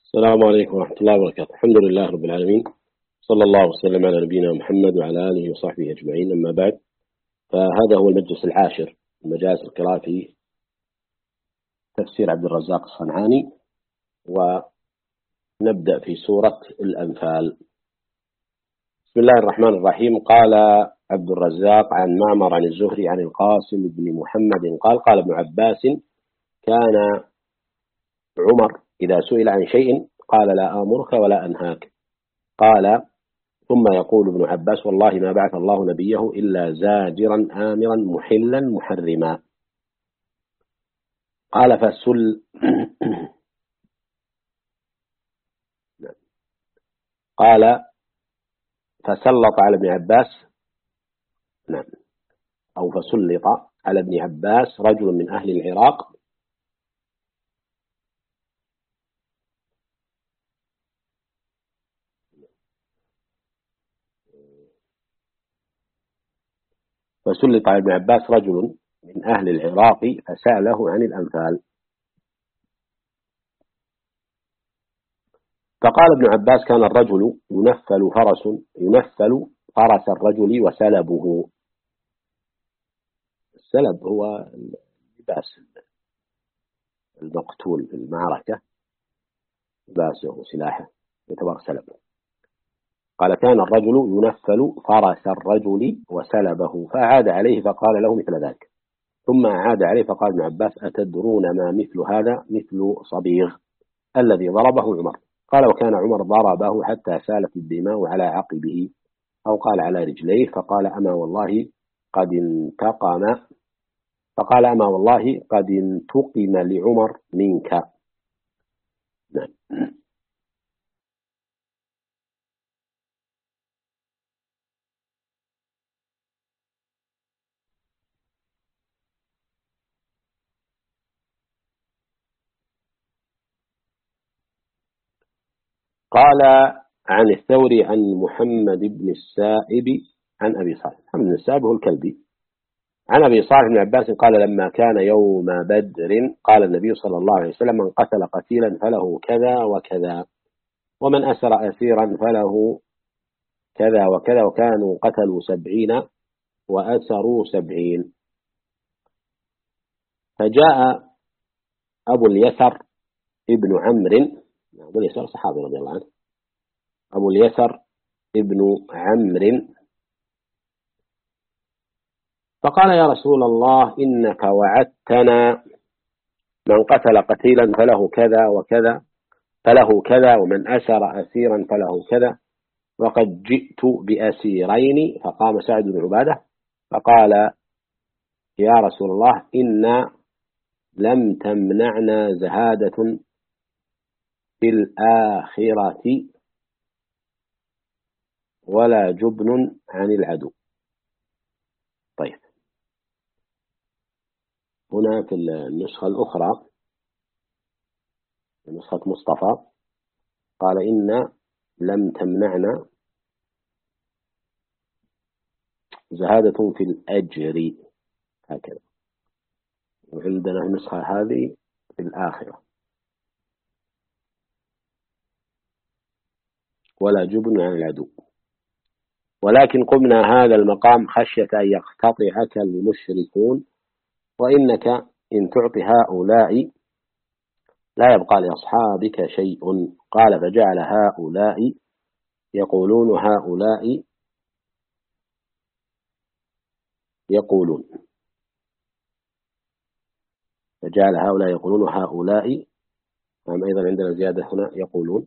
السلام عليكم ورحمة الله وبركاته. الحمد لله رب العالمين، صلى الله وسلم على نبينا محمد وعلى آله وصحبه أجمعين. أما بعد، فهذا هو المجلس العاشر من مجالس القراءة في تفسير عبد الرزاق الصنعاني، ونبدأ في سورة الأنفال. بسم الله الرحمن الرحيم. قال عبد الرزاق عن معمر عن الزهري عن القاسم بن محمد قال ابن عباس: كان عمر إذا سئل عن شيء قال: لا آمرك ولا أنهاك. قال ثم يقول ابن عباس: والله ما بعث الله نبيه إلا زاجرا آمرا محلا محرما. قال قال فسلط على ابن عباس أو فسلط على ابن عباس رجل من أهل العراق فسلط على ابن عباس رجل من أهل العراق فسأله عن الأنفال. فقال ابن عباس: كان الرجل ينفل فرس الرجل وسلبه. السلب هو لباس المقتول في المعركة، لباسه وسلاحه يعتبر سلب. قال: كان الرجل ينفل فرس الرجل وسلبه، فأعاد عليه فقال له مثل ذلك. ثم أعاد عليه فقال ابن عباس: أتدرون ما مثل هذا؟ مثل صبيغ الذي ضربه عمر. قال: وكان عمر ضربه حتى سالت الدماء على عقبه، أو قال على رجليه. فقال: أما والله قد انتقم لعمر منك. نعم. قال عن الثوري عن محمد بن السائب عن أبي صالح. محمد بن السائب هو الكلبي. عن أبي صالح بن عباس قال: لما كان يوم بدر قال النبي صلى الله عليه وسلم: من قتل قتيلا فله كذا وكذا، ومن أسر أسيرا فله كذا وكذا، وكانوا قتلوا 70 وأسروا 70. فجاء أبو اليسر ابن عمرو، أبو اليسر صحابي رضي الله عنه، أبو اليسر ابن عمرو، فقال: يا رسول الله، إنك وعدتنا من قتل قتيلا فله كذا ومن أسر أسيرا فله كذا، وقد جئت بأسيرين. فقام سعد بن عبادة فقال: يا رسول الله، إن لم تمنعنا زهادة في الآخرة ولا جبن عن العدو. طيب، هنا في النسخة الأخرى، نسخة مصطفى، قال: إن لم تمنعنا زهادة في الأجر، هكذا. وعندنا النسخة هذه في الآخرة ولا جبن عن العدو، ولكن قمنا هذا المقام خشية أن يقتطعك المشركون، وإنك إن تعطي هؤلاء لا يبقى لأصحابك شيء. قال: فجعل هؤلاء يقولون أيضا عندنا زيادة هنا يقولون.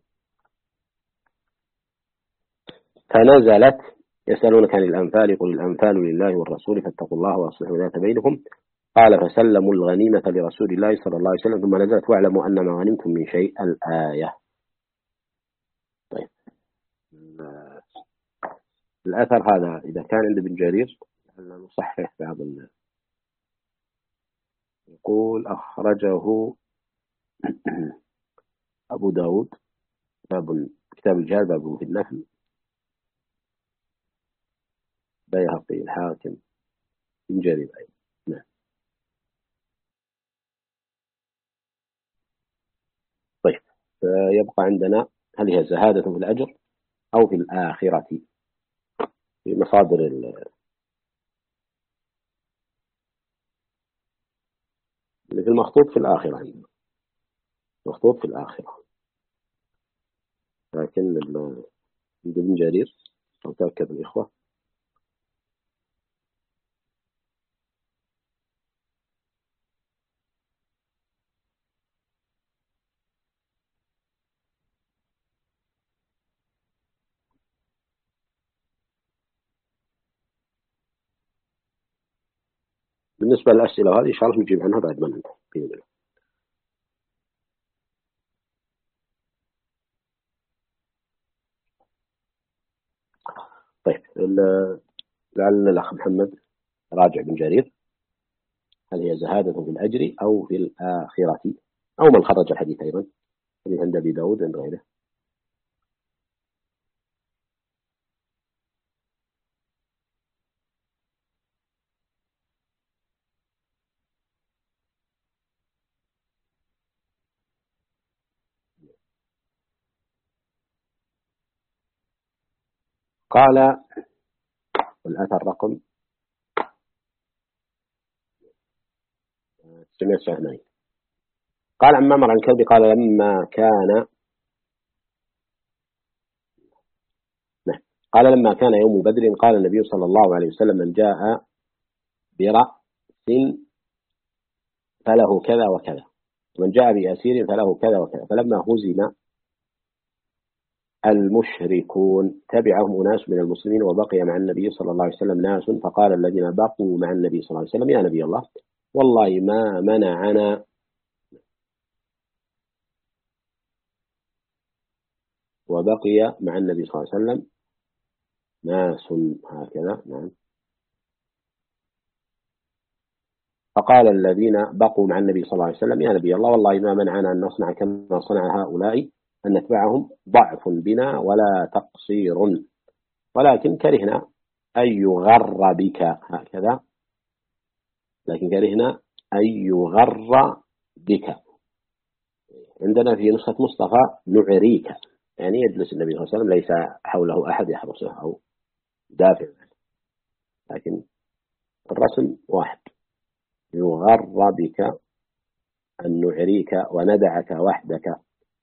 فنزلت: يسألونك عن الأنفال قل الأنفال لله والرسول فاتقوا الله وأصلحوا ذات بينكم. قال: فسلموا الغنيمة لرسول الله صلى الله عليه وسلم، ثم نزلت: واعلموا أن ما غنمتم من شيء، الآية. طيب، الأثر هذا إذا كان عند ابن جرير نصحح بعض يقول: أخرجه أبو داود كتاب الجهاد باب في النفل، بيهقي، الحاكم، ابن جرير أيضا. نعم. طيب، يبقى عندنا هل هي زهادة في الأجر أو في الآخرة في مصادر اللي في المخطوط في الآخرة عندنا مخطوط في الآخرة، لكن ابن جرير أو تأكد الإخوة. بالنسبة للأسئلة هذه إن شاء الله نجيب عنها بعد ما ننتهي بإذن الله. طيب لعل الأخ محمد راجع بن جرير هل هي زهادة في الأجر أو في الآخرة أو من خرج الحديث أيضا عند أبي داود عند غيره. قال والأثر رقم 989. قال عن معمر عن كلبي قال لما كان نعم. قال لما كان يوم بدر قال النبي صلى الله عليه وسلم من جاء برأس فله كذا وكذا ومن جاء بأسير فله كذا وكذا. فلما هزم المشركون تبعهم أناس من المسلمين وبقي مع النبي صلى الله عليه وسلم ناس فقال الذين بقوا مع النبي صلى الله عليه وسلم يا نبي الله والله ما منعنا وبقي مع النبي صلى الله عليه وسلم ناس هكذا نعم. فقال الذين بقوا مع النبي صلى الله عليه وسلم يا نبي الله والله ما منعنا أن نصنع كما صنع هؤلاء أن نتبعهم ضعف بنا ولا تقصير ولكن كرهنا أن يغر بك هكذا لكن كرهنا أن يغر بك. عندنا في نسخة مصطفى نعريك يعني يجلس النبي صلى الله عليه وسلم ليس حوله أحد يحرسه أو دافع لكن الرسم واحد يغر بك أن نعريك وندعك وحدك.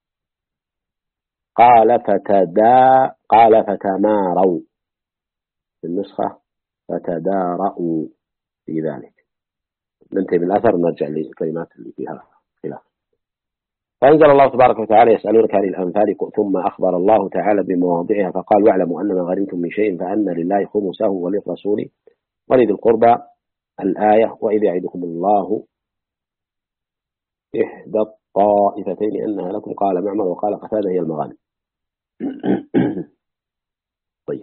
قال فتماروا في النسخة فتدارأوا في ذلك. ننتهي من الأثر نرجع للكلمات اللي فيها خلاف. فأنزل الله تبارك وتعالى يسألونك عن الأنفال ثم أخبر الله تعالى بمواضعها فقال واعلموا أن ما غنمتم من شيء فأن لله خمسه وللرسول ولذي القربى الآية وإذ يعدكم الله إحدى الطائفتين أنها لكم قال معمر وقال قتادة هي المغانم. طيب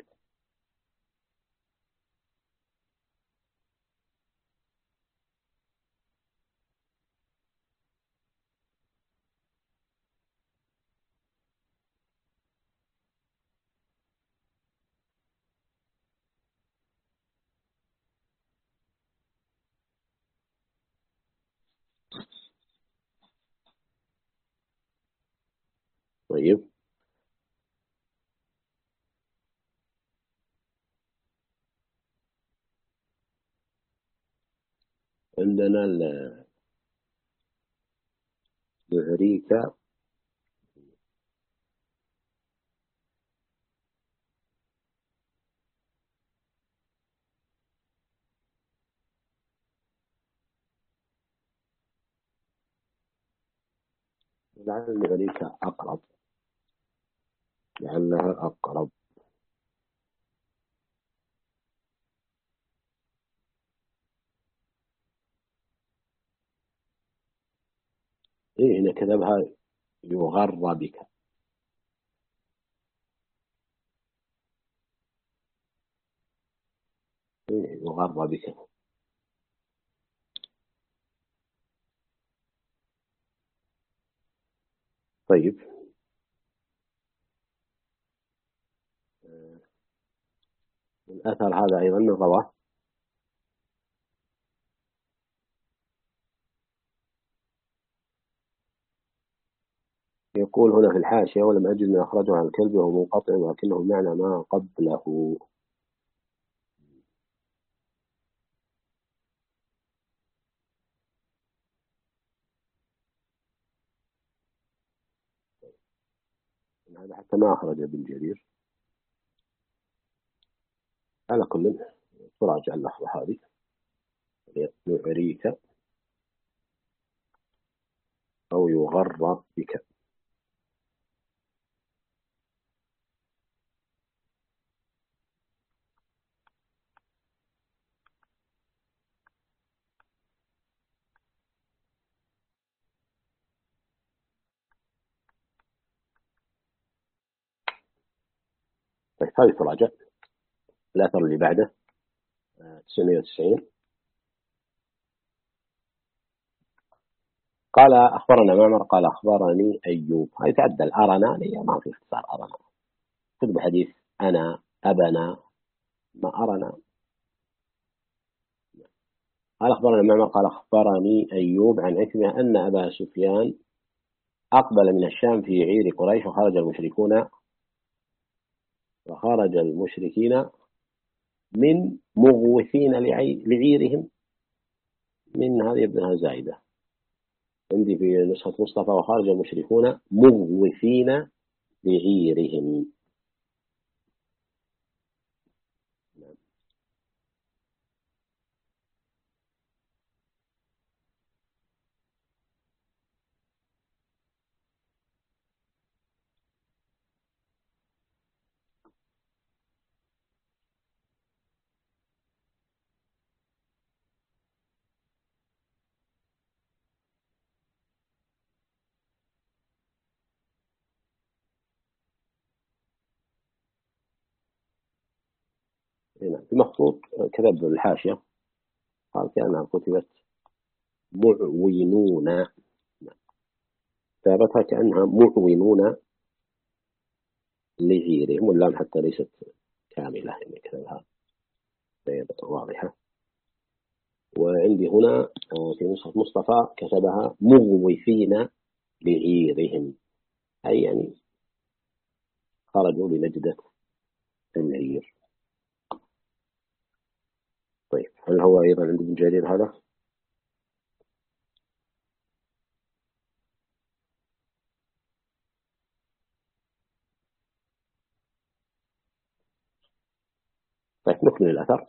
طيب عندنا نعريك لعل نعريك أقرب لعلها أقرب. إيه هنا كتبها يغر بك إيه يغر بك. طيب الأثر هذا أيضا من رواه يقول هنا في الحاشية: ولم أجد من أخرجه عن الكلب وهو منقطع ولكنه بمعنى ما قبله. هذا حتى ما أخرج ابن جرير. على كل تراجع اللحظة هذه يعريك أو يغر بك. طيب هذه تراجع. الأثر اللي بعده 990. قال أخبرنا معمر قال أخبرني أيوب. هذه تعدل أرنا لي ما في اختصار أرنا. كتب حديث أنا أبنا ما أرنا. قال أخبرنا معمر قال أخبرني أيوب عن عكرمة أن أبا سفيان أقبل من الشام في عير قريش وخرج المشركين من مغوثين لعيرهم. من هذه ابنها زائدة عندي في نسخة مصطفى: وخرج المشركون مغوثين لعيرهم. هنا في مخطوط كتب الحاشية قال كأنها كتبت معونون، كتابتها كأنها معونون لعيرهم، واللام حتى ليست كاملة يعني كتبها بيضة واضحة. وعندي هنا في نسخة مصطفى كتبها مغوثين لعيرهم، أي يعني خرجوا لنجدة العير. طيب هل هو أيضا عند ابن جرير هذا؟ طيب نكمل الأثر.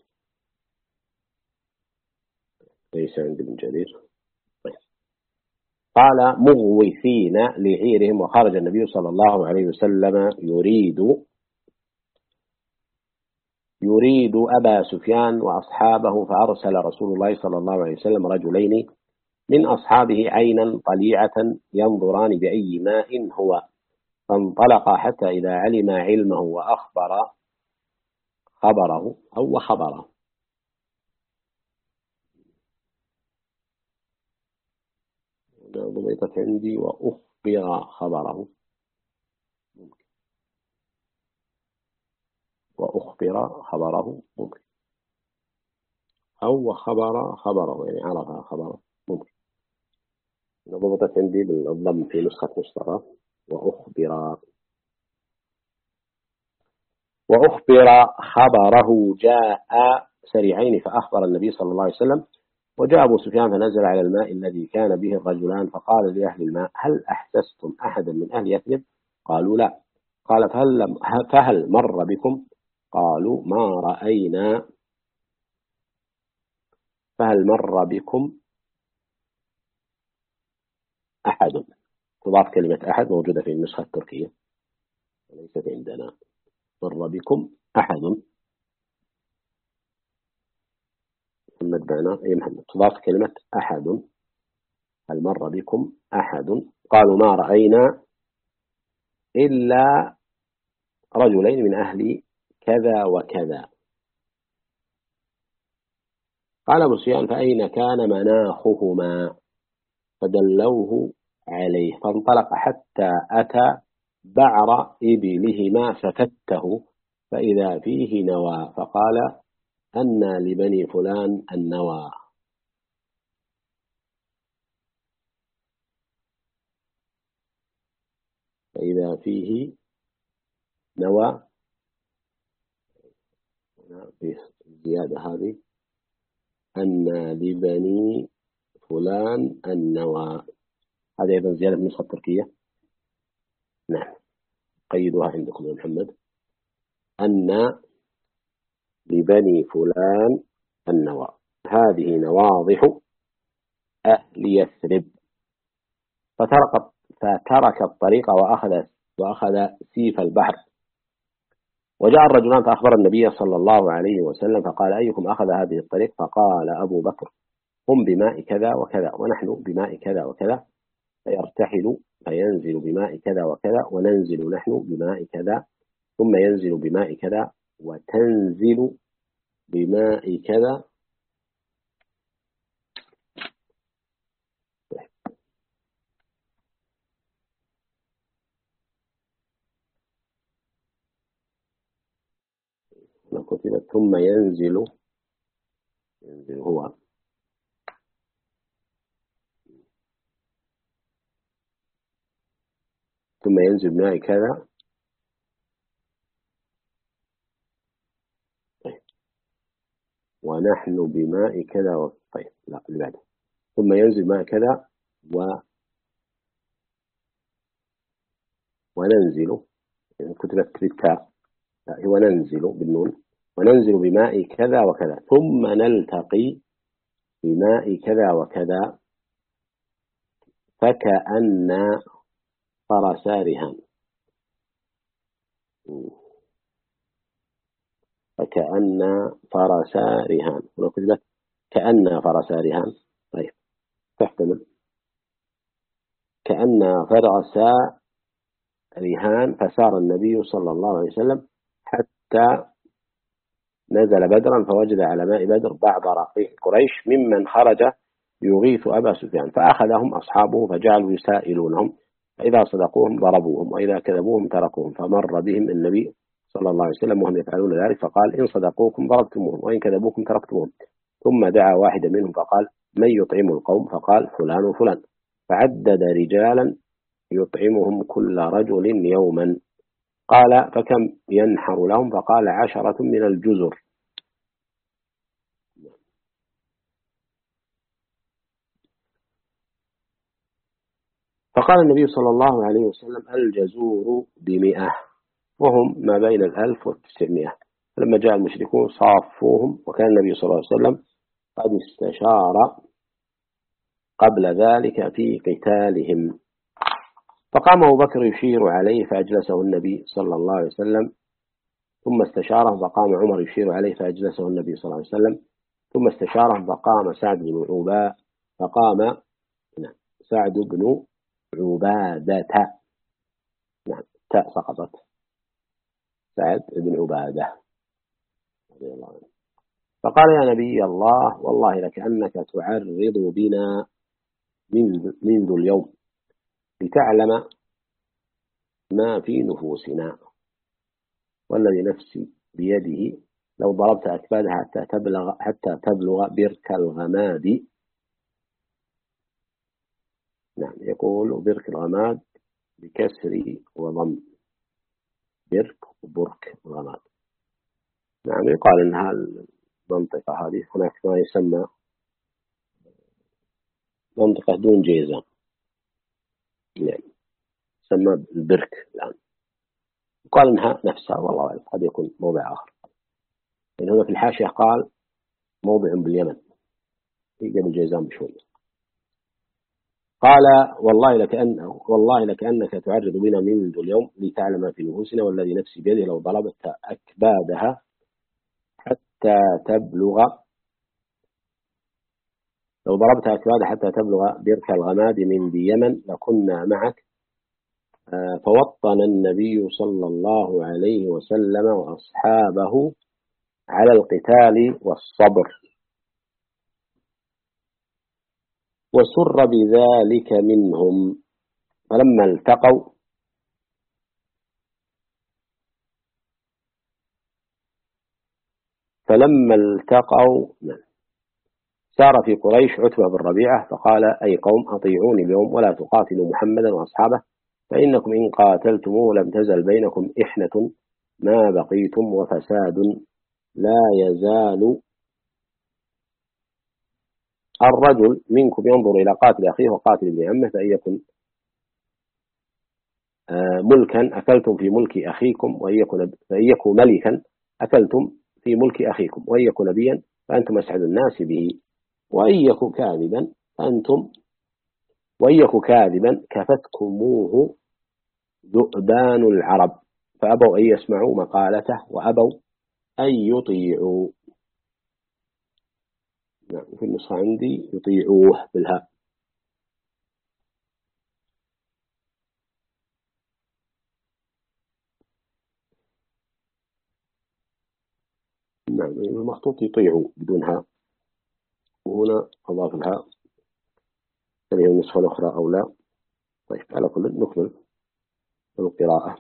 ليس عند ابن جرير. طيب قال مغوثين لعيرهم وخرج النبي صلى الله عليه وسلم يريد أبا سفيان وأصحابه، فأرسل رسول الله صلى الله عليه وسلم رجلين من أصحابه عينا طليعة ينظران بأي ماء هو، فانطلقا حتى إذا علم علمه وأخبر خبره أو وخبره. ضبطت عندي وأخبر خبره، وأخبر خبره ممكن، أو وخبر خبره يعني عرف خبره ممكن. ضبطت عندي بالضم في نسخة مصطفى وأخبر خبره جاء سريعين فأخبر النبي صلى الله عليه وسلم. وجاء أبو سفيان فنزل على الماء الذي كان به الرجلان فقال لأهل الماء: هل أحسستم أحدا من أهل يثرب؟ قالوا لا. قال: فهل مر بكم؟ قالوا ما رأينا. فهل مر بكم أحد؟ تضاف كلمة أحد موجودة في النسخة التركية وليست عندنا. مر بكم أحد محمد معنا أي محمد، تضاف كلمة أحد. هل مر بكم أحد؟ قالوا ما رأينا إلا رجلين من أهل كذا وكذا. قال أبو سفيان: فأين كان مناخهما؟ فدلوه عليه، فانطلق حتى أتى بعر إبلهما ففته فإذا فيه نوى، فقال: أن لبني فلان النوى. فإذا فيه نوى، في الزيادة هذه أن لبني فلان النوى، هذه أيضا زيادة من النسخة التركية. نعم، قيدوها عندكم يا محمد، أن لبني فلان النوى، هذه نواضح أهل يثرب. فترك الطريق وأخذ سيف البحر. وجاء الرجلان فأخبر النبي صلى الله عليه وسلم فقال: أيكم أخذ هذه الطريق؟ فقال أبو بكر: هم بماء كذا وكذا، ونحن بماء كذا وكذا. فيرتحل فينزل بماء كذا وكذا، وننزل نحن بماء كذا، ثم ينزل بماء كذا، وتنزل بماء كذا. كتبت ثم ينزل هو، ثم ينزل بماء كذا. طيب، ونحن بماء كذا طيب، لا اللي بعده، ثم ينزل بماء كذا وننزل، كتبت بالتاء، لا هو ننزل بالنون، وننزل بماء كذا وكذا، ثم نلتقي بماء كذا وكذا، فكأن فرسا رهان. فكأن فرسا رهان، ولو كتبت كأن فرسا رهان طيب تحتمل كأن فرسا رهان. فسار النبي صلى الله عليه وسلم حتى نزل بدرا، فوجد على ماء بدر بعض رقيق قريش ممن خرج يغيث أبا سفيان، فأخذهم أصحابه فجعلوا يسائلونهم، فإذا صدقوهم ضربوهم، وإذا كذبوهم تركوهم. فمر بهم النبي صلى الله عليه وسلم وهم يفعلون ذلك، فقال: إن صدقوكم ضربتموهم، وإن كذبوكم تركتموهم. ثم دعا واحدا منهم فقال: من يطعم القوم؟ فقال: فلان وفلان. فعدد رجالا يطعمهم كل رجل يوما. قال: فكم ينحر لهم؟ فقال: 10 من الجزر. فقال النبي صلى الله عليه وسلم: الجزور ب100، وهم ما بين 1900. فلما جاء المشركون صافوهم، وكان النبي صلى الله عليه وسلم قد استشار قبل ذلك في قتالهم. فقام أبو بكر يشير عليه فأجلسه النبي صلى الله عليه وسلم، ثم استشاره. فقام عمر يشير عليه فأجلسه النبي صلى الله عليه وسلم، ثم استشاره. فقام سعد بن عبادة. نعم، تاء سقطت، سعد بن عبادة رضي الله عنه. فقال: يا نبي الله، والله لكأنك تعرض بنا منذ اليوم لتعلم ما في نفوسنا، والذي نفسي بيده لو ضربت أكبادها حتى تبلغ برك الغماد. نعم، يقول برك الغماد بكسر وضم، برك وبرك الغماد. نعم، يقال إنها المنطقة هذه هناك ما يسمى منطقة دون جيزان، يعني يسمى البرك الآن. يقال إنها نفسها، والله أعلم، قد يكون موضع آخر، لأن هنا في الحاشية قال موضع باليمن في قبل جيزان بشوية. قال: والله لكأنك تعرض بنا منذ اليوم لتعلم ما في نفوسنا، والذي نفسي بيده لو ضربت أكبادها حتى تبلغ برك الغماد من ذي يمن لكنا معك. فوطن النبي صلى الله عليه وسلم وأصحابه على القتال والصبر، وسر بذلك منهم. فلما التقوا سار في قريش عتبة بن ربيعة فقال: أي قوم، أطيعوني اليوم ولا تقاتلوا محمدا وأصحابه، فإنكم إن قاتلتموه لم تزل بينكم إحنة ما بقيتم وفساد لا يزال الرجل منكم ينظر إلى قاتل أخيه وقاتل ابن عمه فإن ملكا أكلتم في ملك أخيكم فإن يكن ملكا أكلتم في ملك أخيكم وإن يكن نبيا فأنتم أسعد الناس به وإن يكن كاذبا كفتكموه ذؤبان العرب فأبوا أن يسمعوا مقالته وأبوا أن يطيعوا. نعم في النسخة عندي يطيعوه بالهاء. نعم المخطوط يطيعوا بدون هاء وهنا أضاف الهاء. هل هي النسخة الأخرى أو لا؟ طيب على كل نكمل القراءة.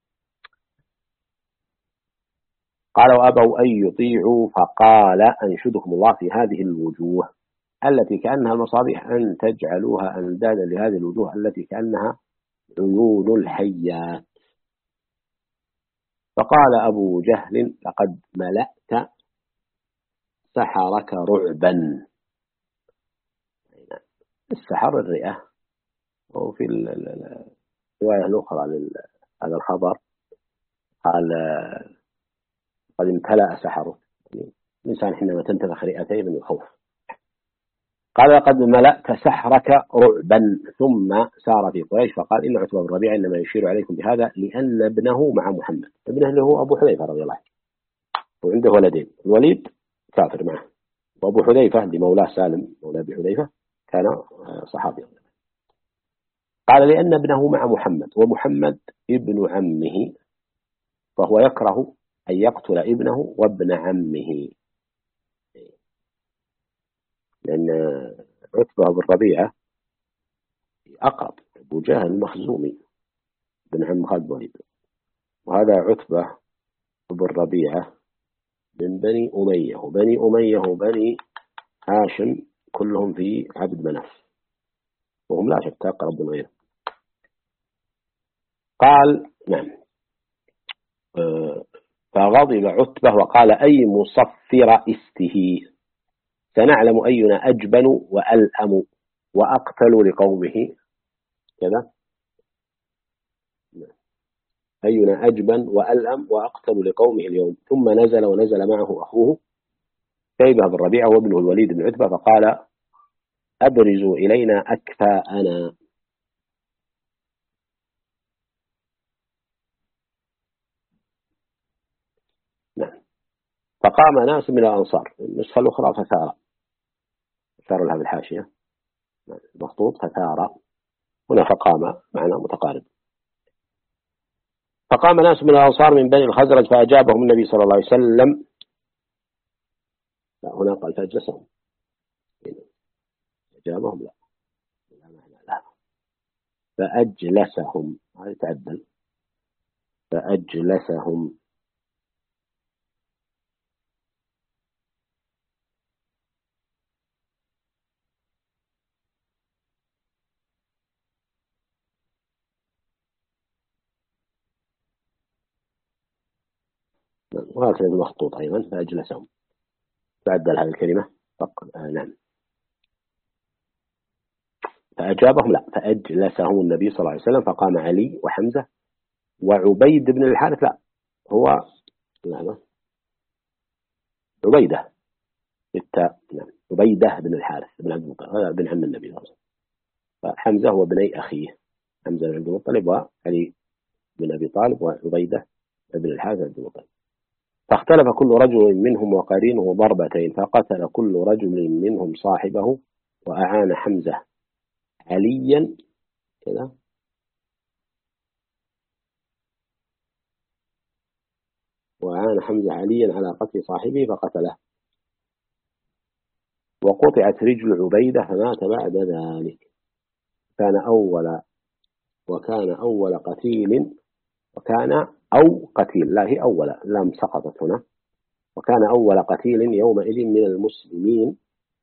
قال وأبوا أن يطيعوا فقال أنشدكم الله في هذه الوجوه التي كأنها المصابيح أن تجعلوها أندادا لهذه الوجوه التي كأنها عيون الحيات. فقال أبو جهل لقد ملأت سحرك رعبا. السحر الرئة. وفي الرواية الأخرى هذا الخبر قال قد امتلأ سحره. الإنسان حينما تنتفخ رئتيه من الخوف. قال لقد ملأت سحرك رعبا ثم سار في قريش فقال إن عتبة بن ربيعة إنما يشير عليكم بهذا لأن ابنه مع محمد. ابنه اللي هو أبو حذيفة رضي الله عنه وعنده ولدين الوليد كافر معه وأبو حذيفة لمولاه سالم مولى أبي حذيفة كان صحابي. قال لأن ابنه مع محمد ومحمد ابن عمه فهو يكره أن يقتل ابنه وابن عمه لأن عتبة بن ربيعة أقرب أبو جهل مخزومي بن عم خالد بن الوليد وهذا عتبة بن ربيعة من بني أمية وبني هاشم كلهم في عبد مناف وهم لا شك أقرب من غيره. قال نعم فغضب عتبة وقال أي مصفر استه سنعلم أينا أجبن وألأم وأقتل لقومه كذا أينا أجبن وألأم وأقتل لقومه اليوم. ثم ونزل معه أخوه شيبة بن ربيعة وابنه الوليد بن عتبة فقال أبرزوا إلينا أكفاءنا. نعم فقام ناس من الأنصار. النسخة الأخرى فثار أشار لها بالحاشية مخطوط فثار هنا فقام معنى متقارب. فقام ناس من الأنصار من بني الخزرج فأجابهم النبي صلى الله عليه وسلم. لا هنا قال فأجلسهم أجابهم لا فأجلسهم هذا يتعدل فأجلسهم. وهكذا المخطوط أيضا فأجلسهم تعدل هذه الكلمة نعم فأجابهم لا فأجلسهم النبي صلى الله عليه وسلم فقام علي وحمزة وعبيد بن الحارث لا هو عبيدة بالتاء نعم عبيدة بن الحارث بن عبد المطلب هذا بن عم النبي صلى الله عليه وسلم. فحمزة هو بني أخيه حمزة بن عبد المطلب وعلي بن أبي طالب وعبيدة بن الحارث بن عبد المطلب. فاختلف كل رجل منهم وقرينه ضربتين فقتل كل رجل منهم صاحبه وأعان حمزة عليا كذا وأعان حمزة عليا على قتل صاحبه فقتله وقطعت رجل عبيدة فمات بعد ذلك. وكان أول قتيل لا هي أول لم سقطت هنا وكان أول قتيل يومئذ من المسلمين.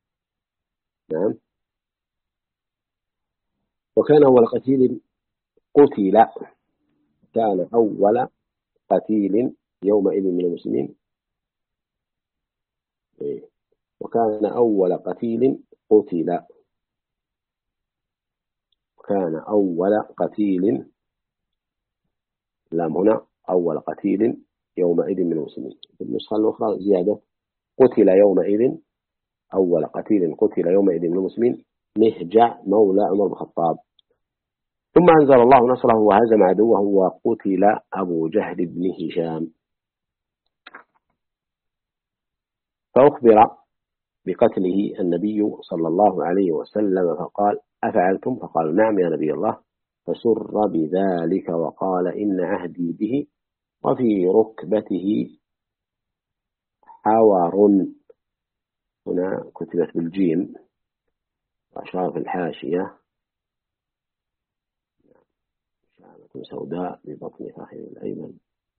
نعم وكان أول قتيل قتل كان أول قتيل يومئذ من المسلمين. وكان أول قتيل قتل. كان أول قتيل، لام هنا، أول قتيل يومئذ من المسلمين. في النسخة الأخرى زيادة قتل يومئذ، أول قتيل قتل يومئذ من المسلمين مهجع مولى عمر بن الخطاب. ثم أنزل الله نصره وهزم عدوه وقتل أبو جهل بن هشام. فأخبر بقتله النبي صلى الله عليه وسلم فقال أفعلتم؟ فقالوا نعم يا نبي الله. فسر بذلك وقال إن عهدي به. وفي ركبته حور، هنا كتبت بالجيم وأشار في الحاشية شعبة سوداء ببطن فخذ الأيمن.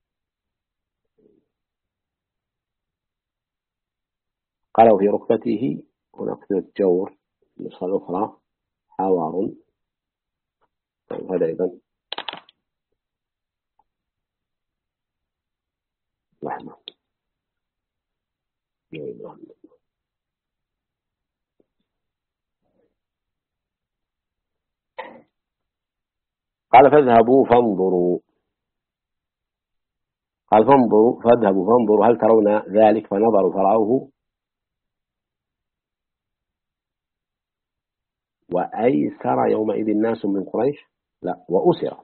قالوا في ركبته، هنا كتبت جور في النسخة الأخرى حور. طيب هذا أيضا لحظة. قال فاذهبوا فانظروا. قال فاذهبوا فانظروا هل ترون ذلك؟ فنظروا فرأوه. وأيسر يومئذ الناس من قريش، لا وأسر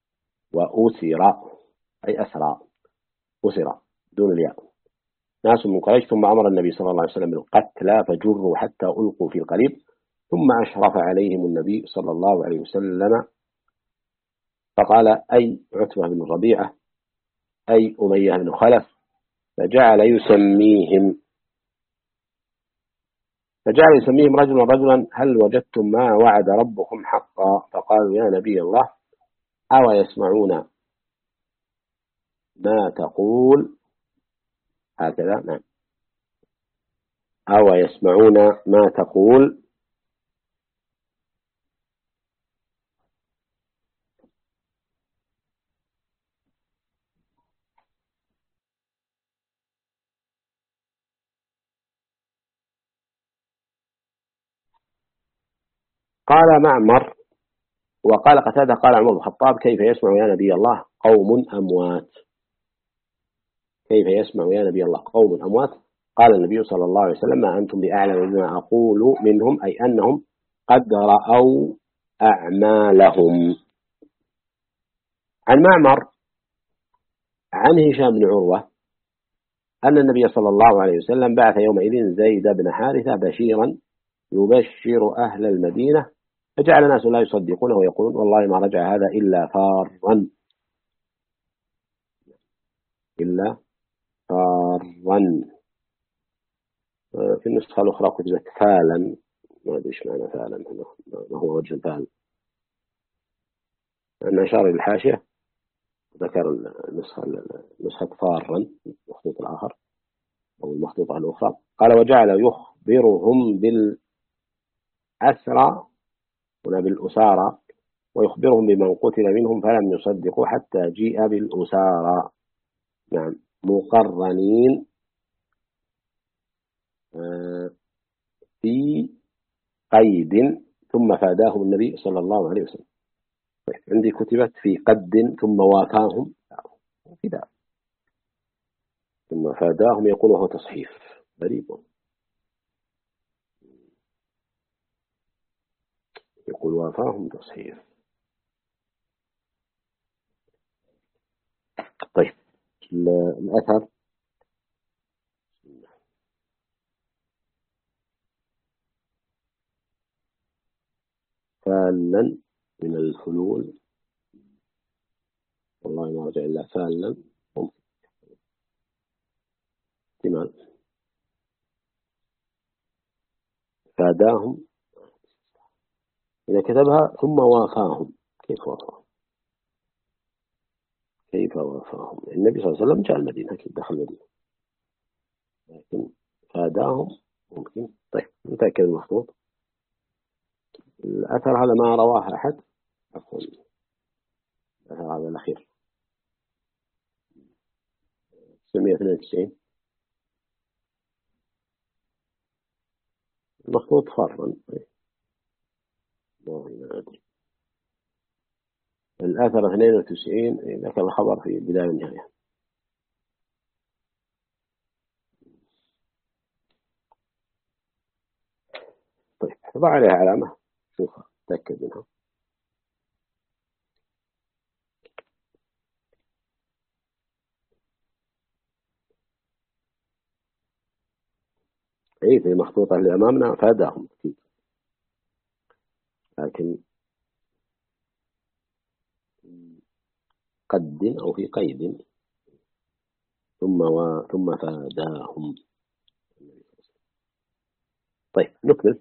أي أسرى، أسر دون الياء، ناس من قريش. ثم أمر النبي صلى الله عليه وسلم بالقتلى فجروا حتى ألقوا في القليب. ثم أشرف عليهم النبي صلى الله عليه وسلم فقال أي عتبة بن ربيعة أي أمية بن خلف. فجعل يسميهم رجلا رجلا هل وجدتم ما وعد ربكم حقا؟ فقالوا يا نبي الله أو يسمعون ما تقول، هكذا نعم، أو يسمعون ما تقول. قال معمر وقال قتادة قال عمر بن الخطاب كيف يسمع يا نبي الله قوم أموات؟ كيف يسمع يا نبي الله قوم أموات؟ قال النبي صلى الله عليه وسلم ما أنتم بأعلم بما أقول منهم، أي أنهم قد رأوا أعمالهم. عن معمر عن هشام بن عروة أن النبي صلى الله عليه وسلم بعث يومئذ زيد بن حارثة بشيرا يبشر أهل المدينة، فجعل الناس لا يصدقونه ويقولون والله ما رجع هذا إلا فارا، إلا فارا. في النسخة الأخرى كتبت فالا، ما أدري إيش معنى فالا، ما هو وجه الفال. أن أشار إلى الحاشية ذكر نسخة فارا المخطوط الآخر أو المخطوطة الأخرى. قال وجعل يخبرهم بالأسرى هنا بالأسارى ويخبرهم بمن قتل منهم فلم يصدقوا حتى جيء بالأسارى، نعم، مقرنين في قيد ثم فاداهم النبي صلى الله عليه وسلم. عندي كتبت في قد ثم وافاهم كذا، ثم فاداهم يقول وهو تصحيف غريب، يقول وافاهم تصحيف. طيب الأثر فالا من الفلول، والله ما رجع إلا فالا، احتمال فاداهم إذا كتبها ثم وافاهم. كيف وافاهم؟ كيف وافاهم؟ النبي صلى الله عليه وسلم جاء المدينة، أكيد دخل المدينة، لكن فاداهم ممكن. طيب نتأكد المخطوط. الأثر هذا ما رواه أحد، عفوا 692 المخطوط فرا. والله ما أدري. الأثر 92 ذكر الخبر في بداية والنهاية. طيب ضع عليها علامة شوفها تأكد منها. أي في المخطوطة اللي أمامنا فادهم أكيد، لكن قد أو في قيد ثم فاداهم. طيب نكمل،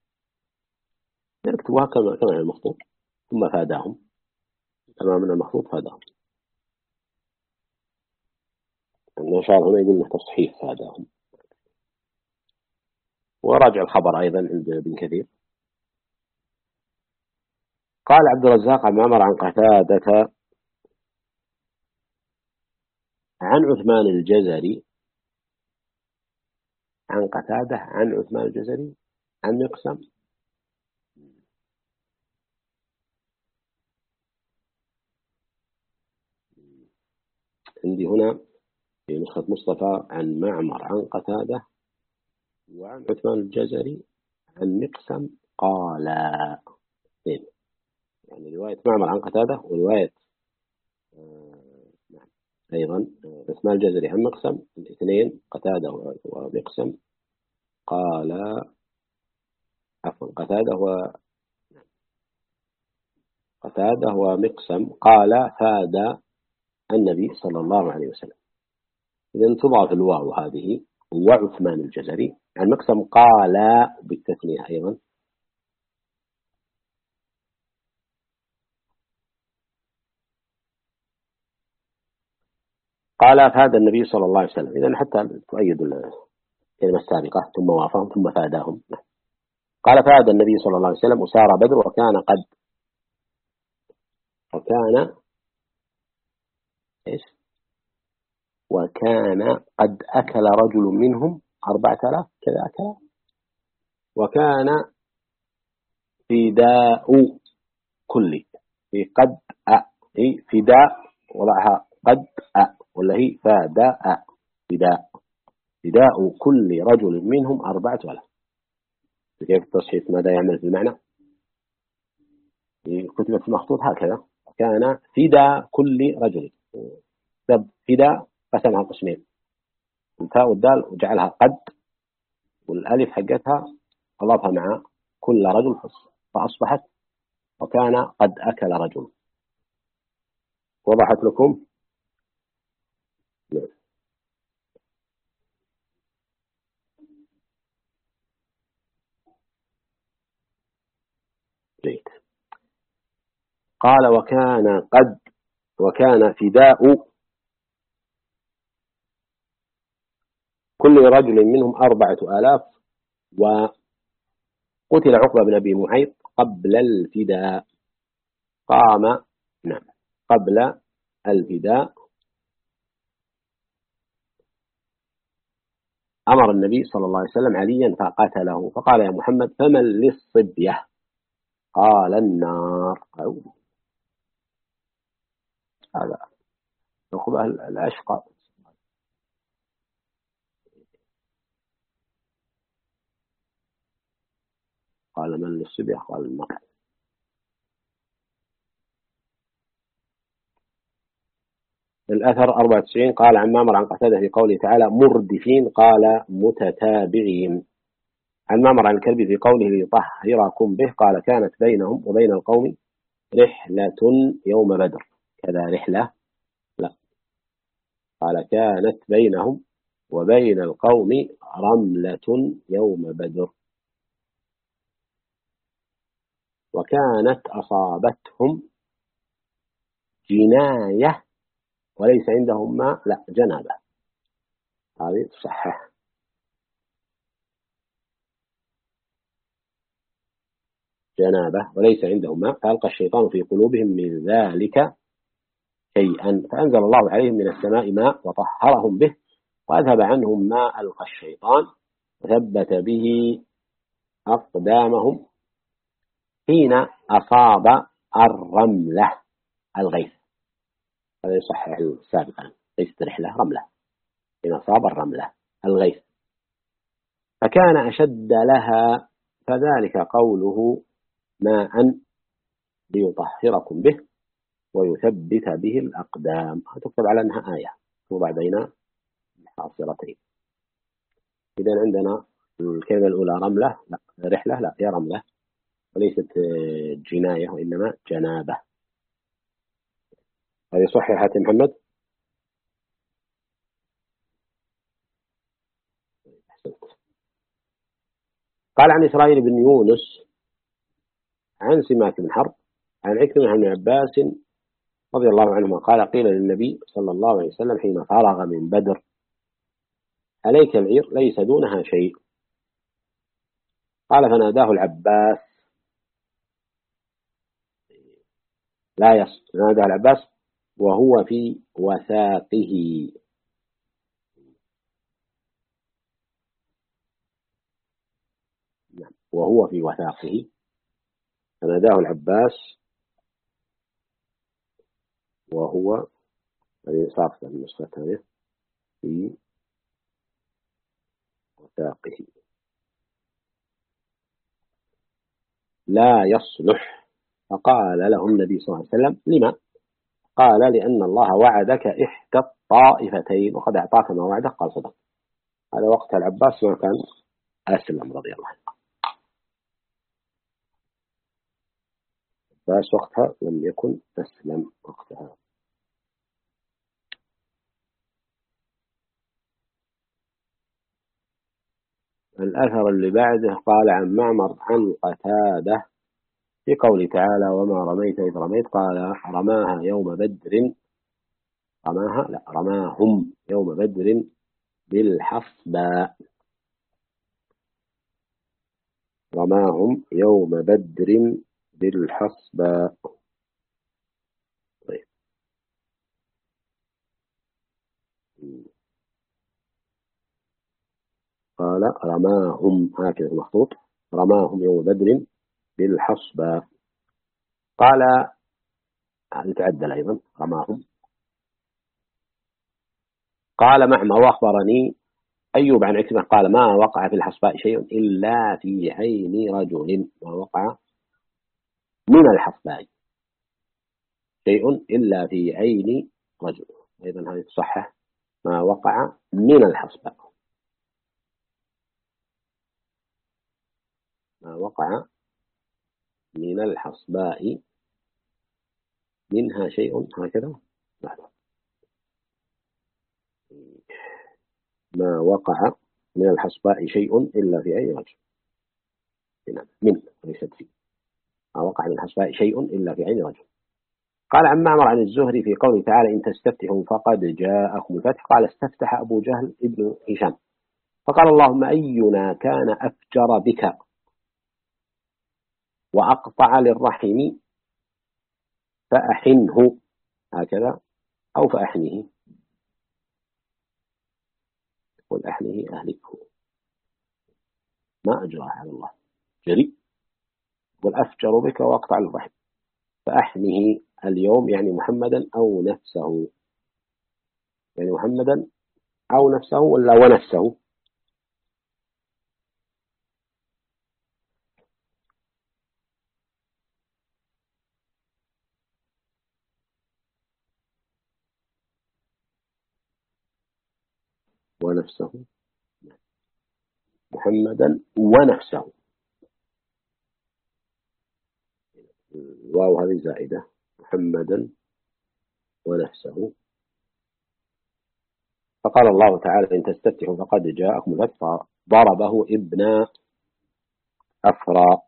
نكتبها كما هي المخطوط ثم فاداهم، أمامنا المخطوط فاداهم. إن شاء الله هنا يقول لك تصحيح فاداهم. وراجع الخبر أيضا عند ابن كثير. قال عبد الرزاق عن معمر عن قتادة عن عثمان الجزري، عن قتادة عن عثمان الجزري عن مقسم. عندي هنا في نسخة مصطفى عن معمر عن قتادة وعن عثمان الجزري عن مقسم قال. يعني رواية معمر عن قتادة ورواية أيضا عثمان الجزري عن مقسم، الاثنين قتادة ومقسم قال، عفوا قتادة ومقسم قال فاد النبي صلى الله عليه وسلم. إذن تضاف الواو هذه وعثمان الجزري عن مقسم قال بالتثنية أيضا. قال فاد النبي صلى الله عليه وسلم، إذن حتى تؤيد الكلمة السابقة ثم وافهم ثم فاداهم. قال فاد النبي صلى الله عليه وسلم وسار بدر وكان قد أكل رجل منهم 4000 كذا أكل، وكان فداء كل، في قد هي فداء وضعها قد ولا هي فداء فداء كل رجل منهم 4000. كيف التصحيح ماذا يعمل في المعنى؟ كتبت المخطوط هكذا، كان فداء كل رجل، فداء قسمها قسمين، الفاء والدال وجعلها قد، والالف حقتها أضافها مع كل رجل فأصبحت وكان قد أكل رجل. وضحت لكم؟ جيد. قال وكان فداء كل رجل منهم 4000، وقتل عقبة بن أبي معيط قبل الفداء. قبل الفداء أمر النبي صلى الله عليه وسلم عليا فقتله، فقال يا محمد فمن للصبية؟ قال النار. هذا عقبة الأشقى. قال من للصبية؟ قال النار. الأثر 94 قال عن معمر عن قتادة في قوله تعالى مردفين قال متتابعين. عن معمر عن الكلبي في قوله ليطهركم به قال كانت بينهم وبين القوم رحلة يوم بدر. كذا رحلة؟ لا، قال كانت بينهم وبين القوم رملة يوم بدر. وكانت أصابتهم جناية وليس عندهم ماء، لا جنابة، هذه تصحح. جنابة وليس عندهم ماء فألقى الشيطان في قلوبهم من ذلك شيئا فأنزل الله عليهم من السماء ماء وطهرهم به وأذهب عنهم ما ألقى الشيطان وثبت به أقدامهم حين أصاب الرملة الغيث. هذا يصحح السابقا، ليست رحلة رملة، حين أصاب الرملة الغيث فكان أشد لها، فذلك قوله ماء ليطهركم به ويثبت به الأقدام. تكتب على أنها آية توضع بين الحاصرتين. إذا عندنا الكلمة الأولى رملة، لا رحلة، لا هي رملة وليست جناية وإنما جنابة. هذه صحيحة محمد؟ قال عن إسرائيل بن يونس عن سماك بن حرب عن عكرمة عن عباس رضي الله عنهما قال قيل للنبي صلى الله عليه وسلم حين فرغ من بدر عليك العير ليس دونها شيء. قال فناداه العباس لا يصل، ناداه العباس وهو في وثاقه، وهو في وثاقه، فناداه العباس وهو صار في النسخة الثانية في وثاقه لا يصلح. فقال له النبي صلى الله عليه وسلم لما؟ قال لأن الله وعدك إحدى الطائفتين وقد أعطاك ما وعدك. قال صدق. هذا وقت العباس ما كان أسلم رضي الله عنه. العباس وقتها لم يكن أسلم وقتها. الأثر اللي بعده قال عن معمر عن قتادة في قوله تعالى وما رميت إذ رميت قال رماها يوم بدر، رماها لا رماهم يوم بدر بالحصباء، رماهم يوم بدر بالحصباء. طيب. قال رماهم هكذا مخطوط، رماهم يوم بدر بالحصباء. قال يتعدل أيضا رماهم. قال معمر وأخبرني أيوب عن عكرمة قال ما وقع في الحصباء شيء إلا في عين رجل، ما وقع من الحصباء شيء إلا في عين رجل. أيضا هذه تصحح ما وقع من الحصباء، ما وقع من الحصباء منها شيء هكذا، ما وقع من الحصباء شيء إلا في عين رجل، من ليست فيه، ما وقع من الحصباء شيء إلا في عين رجل. قال عن معمر عن الزهري في قوله تعالى إن تستفتحوا فقد جاءكم الفتح قال استفتح أبو جهل ابن هشام فقال اللهم أينا كان أفجر بك وأقطع للرحم فأحنه، هكذا أو فأحنه، قل أحنه أهلكه، ما أجراه على الله جريء، قل أفجر بك وأقطع للرحم فأحنه اليوم يعني محمدا أو نفسه، يعني محمدا أو نفسه ولا ونفسه؟ ونفسه، محمدا ونفسه، الواو هذه زائدة، محمدا ونفسه. فقال الله تعالى إن تستفتحوا فقد جاءكم الفتح ضربه ابن أفراء.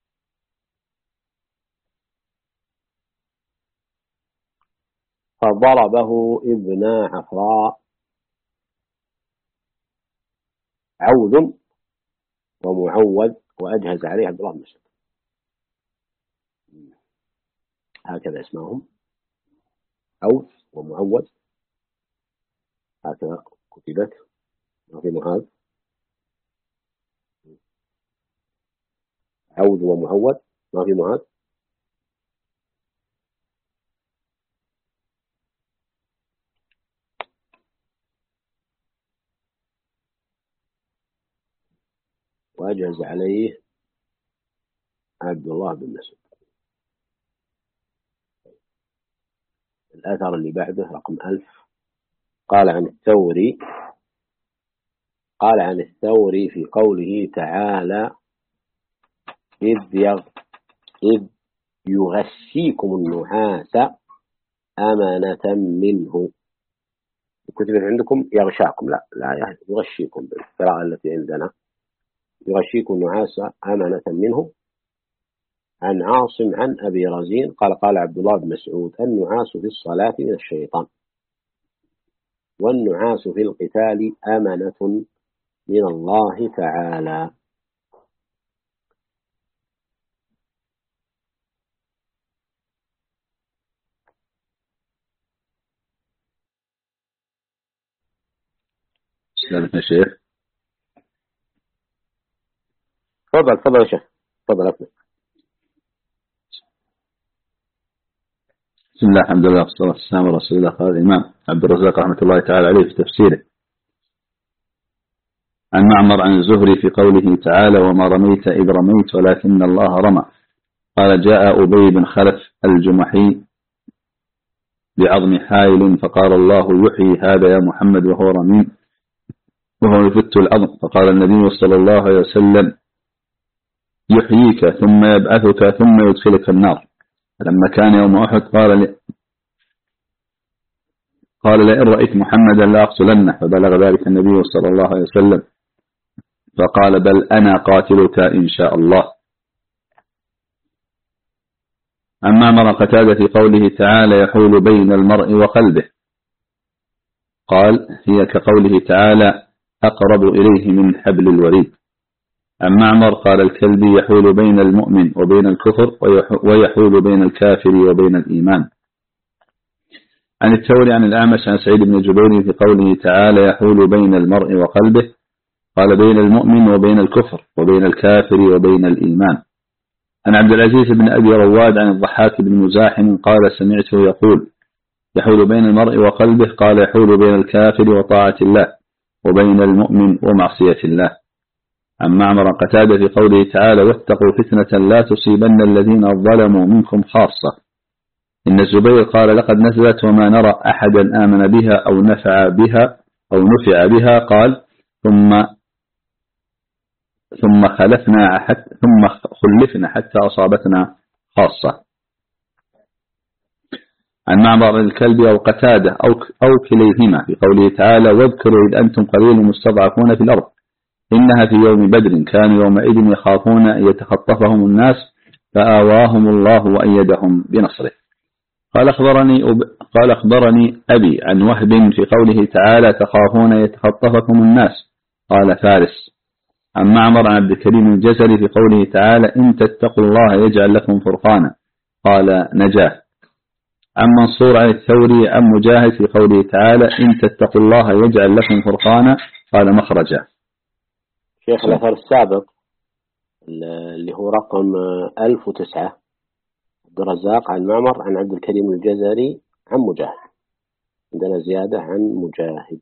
فضربه ابن عفراء عوذ ومعوذ وأجهز عليه عبد الله بن مسعود، هكذا اسمهم عوذ ومعوذ هكذا كتبت، ما في معاذ. عوذ ومعوذ، ما في معاذ. وأجهز عليه عبد الله بن مسعود. الأثر اللي بعده رقم 1000. قال عن الثوري في قوله تعالى إذ يغشيكم النعاس أمنة منه. كتبت عندكم يغشاكم، لا يغشيكم بالقراءة التي عندنا يغشيكم النعاس أمنة منه. عن عاصم عن أبي رزين قال عبد الله بن مسعود النعاس في الصلاة من الشيطان، والنعاس في القتال أمنة من الله تعالى. سلام يا شيخ. تفضل يا شيخ، تفضل أفضل. بسم الله الحمد لله والصلاة والسلام على رسول الله. قال الإمام عبد الرزاق رحمة الله تعالى عليه في تفسيره عن معمر عن الزهري في قوله تعالى وما رميت إذ رميت ولكن الله رمى. قال جاء أبي بن خلف الجمحي بعظم حائل فقال الله يحيي هذا يا محمد وهو رميم وهو يفت العظم. فقال النبي صلى الله عليه وسلم يحييك ثم يبعثك ثم يدخلك النار. لما كان يوم أحد قال لئن رأيت محمدا لأقتلنه، فبلغ ذلك النبي صلى الله عليه وسلم فقال بل أنا قاتلك إن شاء الله. أما معمر قتادة في قوله تعالى يحول بين المرء وقلبه قال هي كقوله تعالى أقرب إليه من حبل الوريد. أما معمر قال الكلبي يحول بين المؤمن وبين الكفر ويحول بين الكافر وبين الإيمان. عن الثوري عن الأعمش عن سعيد بن جبير في قوله تعالى يحول بين المرء وقلبه قال بين المؤمن وبين الكفر وبين الكافر وبين الإيمان. عن عبد العزيز بن أبي رواد عن الضحاك بن مزاحم قال سمعته يقول يحول بين المرء وقلبه قال يحول بين الكافر وطاعة الله وبين المؤمن ومعصية الله. عن معمر قتادة في قوله تعالى واتقوا فتنة لا تصيبن الذين ظلموا منكم خاصة. إن الزبير قال لقد نزلت وما نرى أحدا آمن بها أو نفع بها قال ثم خلفنا حتى أصابتنا خاصة. عن معمر الكلب أو قتادة أو كليهما في قوله تعالى واذكروا إذ أنتم قليل مستضعفون في الأرض إنها في يوم بدر كانوا يومئذ يخافون أن يتخطفهم الناس فآواهم الله وأيدهم بنصره. قال أخبرني أبي عن وهب في قوله تعالى تخافون يتخطفكم الناس قال فارس. عن معمر عن عبد الكريم الجزري في قوله تعالى إن تتقوا الله يجعل لكم فرقانا قال نجاه. عن منصور عن الثوري عن مجاهد في قوله تعالى إن تتقوا الله يجعل لكم فرقانا قال مخرجا. شيخ الأثر السابق اللي هو رقم 1009 عبد الرزاق عن معمر عن عبد الكريم الجزري عن مجاهد، عندنا زيادة عن مجاهد.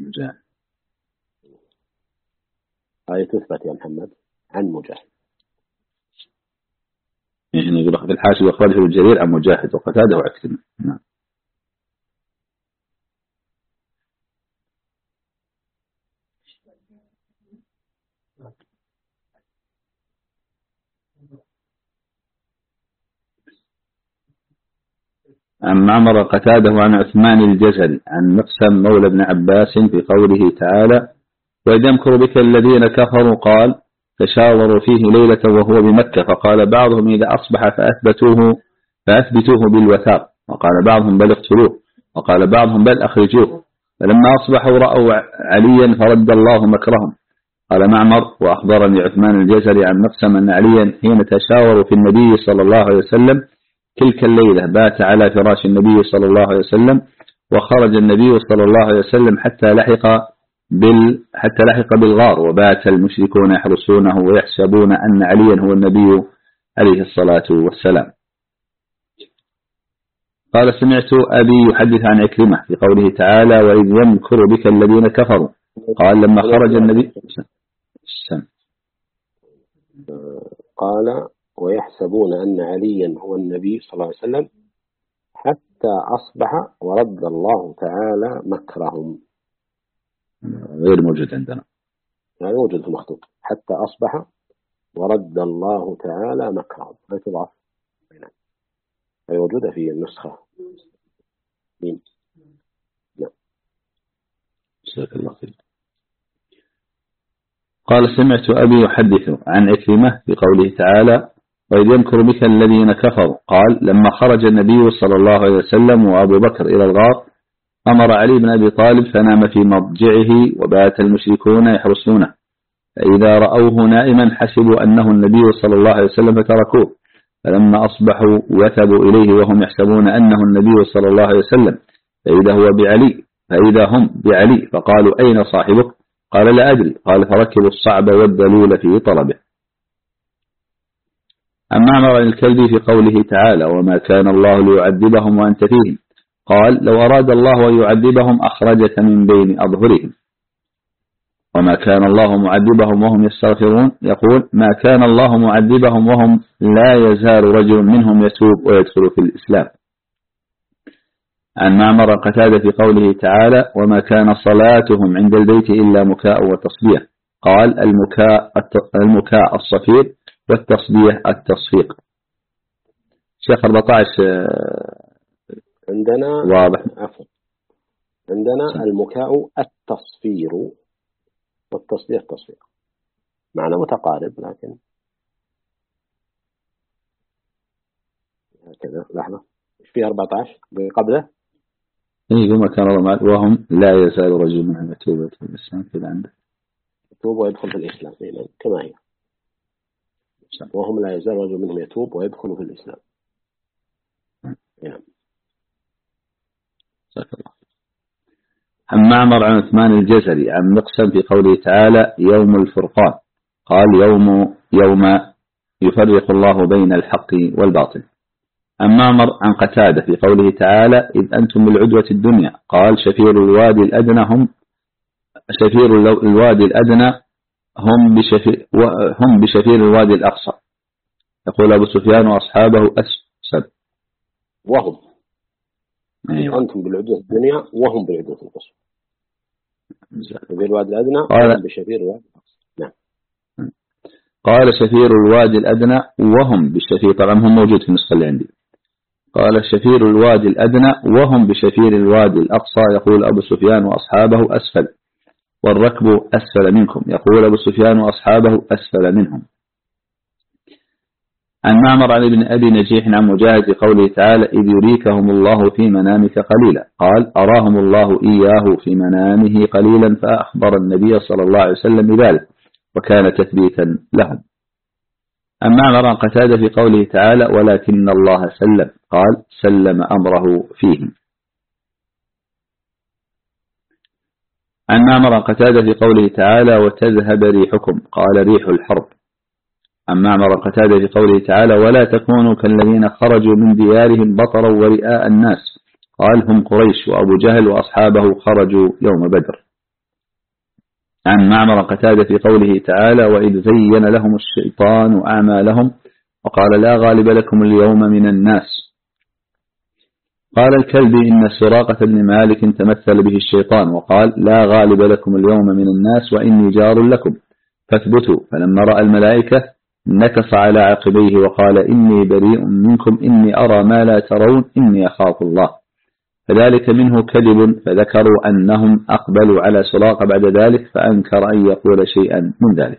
هاي تثبت يا محمد عن مجاهد. يعني يقول في الحاشية وأخرجه الجرير عن مجاهد وقتاده وعكرمة. نعم. عن معمر قتاده عن عثمان الجزري عن مقسم مولى ابن عباس في قوله تعالى وإذ يمكر بك الذين كفروا قال تشاوروا فيه ليلة وهو بمكة فقال بعضهم إذا أصبح فأثبتوه بالوثاق وقال بعضهم بل اقتلوه وقال بعضهم بل أخرجوه فلما أصبحوا رأوا عليا فرد الله مكرهم. قال معمر وأخبرني عثمان الجزري عن مقسم أن عليا حين تشاوروا في النبي صلى الله عليه وسلم تلك الليلة بات على فراش النبي صلى الله عليه وسلم وخرج النبي صلى الله عليه وسلم حتى لحق بالغار، وبات المشركون يحرسونه ويحسبون أن عليا هو النبي عليه الصلاة والسلام. قال سمعت أبي يحدث عن عكرمة في قوله تعالى وإذ يمكر بك الذين كفروا، قال لما خرج النبي قال ويحسبون أن عليا هو النبي صلى الله عليه وسلم حتى أصبح ورد الله تعالى مكرهم. غير موجود عندنا، يعني موجود في المخطوط حتى أصبح ورد الله تعالى مكرهم، هي تضاف، هي موجودة في النسخة. مين؟ لا. قال سمعت أبي يحدث عن عكرمة بقوله تعالى وإذ يمكر بك الذين كفروا، قال لما خرج النبي صلى الله عليه وسلم وأبو بكر إلى الغار أمر علي بن أبي طالب فنام في مضجعه وبات المشركون يحرسونه، فإذا رأوه نائما حسبوا أنه النبي صلى الله عليه وسلم فتركوه، فلما أصبحوا وثبوا إليه وهم يحسبون أنه النبي صلى الله عليه وسلم فإذا هم بعلي فقالوا أين صاحبك؟ قال لا أدري، قال فركبوا الصعب والذلول في طلبه. أما عمر الكلبي في قوله تعالى وما كان الله ليعذبهم وأنت فيهم، قال لو أراد الله أن يعذبهم أخرجك من بين أظهرهم، وما كان الله معذبهم وهم يستغفرون، يقول ما كان الله معذبهم وهم لا يزال رجل منهم يتوب ويدخل في الإسلام. عن معمر قتادة في قوله تعالى وما كان صلاتهم عند البيت إلا مكاء وتصبيح، قال المكاء الصفير والتصبيح التصفيق. شيخ 14 عندنا واضح. عندنا المكاء التصفير والتصبيح التصفيق، معنى متقارب لكن هكذا. لحظة، ايش في 14 قبله؟ وما كان الله وهم لا يزال رجل منهم يتوب في الإسلام كذا عنده يتوب ويدخل في الإسلام كما هي، وهم لا يزال رجل منهم يتوب ويدخل في الإسلام. عن معمر عن عثمان الجزري عن مقسم في قوله تعالى يوم الفرقان، قال يوم يفرق الله بين الحق والباطل. عن معمر عن قتادة في قوله تعالى إذ أنتم بالعدوة الدنيا، قال شفير الوادي الأدنى هم بشفير الوادي الأقصى. يقول أبو سفيان وأصحابه أسد وهم أيوة. أنتم بالعدوة الدنيا وهم بالعدوة القصوى. شفير الوادي الأدنى وهم بشفير الوادي الأقصى. نعم. قال شفير الوادي الأدنى وهم بالشفير، طبعا هم موجود في النسخة اللي عندي. قال شفير الوادي الأدنى وهم بشفير الوادي الأقصى. يقول أبو سفيان وأصحابه أسفل، والركب أسفل منكم. يقول أبو سفيان وأصحابه أسفل منهم. عن معمر عن ابن أبي نجيح عن مجاهد قوله تعالى إذ يريكهم الله في منامك قليلا، قال أراهم الله إياه في منامه قليلا فأخبر النبي صلى الله عليه وسلم بذلك وكان تثبيتا لهم. عن معمر عن قتادة في قوله تعالى ولكن الله سلم، قال سلم أمره فيهم. عن معمر عن قتادة في قوله تعالى وتذهب ريحكم، قال ريح الحرب. عن معمر قتادة في قوله تعالى ولا تكونوا كالذين خرجوا من ديارهم بطرا ورئاء الناس، قال هم قريش وأبو جهل وأصحابه خرجوا يوم بدر. عن معمر قتادة في قوله تعالى وإذ زين لهم الشيطان أعمالهم وقال لا غالب لكم اليوم من الناس. قال الكلبي إن سراقة بن مالك تمثل به الشيطان وقال لا غالب لكم اليوم من الناس وإني جار لكم فاثبتوا، فلما رأى الملائكة نكص على عقبيه وقال إني بريء منكم إني أرى ما لا ترون إني أخاف الله، فذلك منه كذب، فذكروا أنهم أقبلوا على سراقة بعد ذلك فأنكر أن يقول شيئا من ذلك.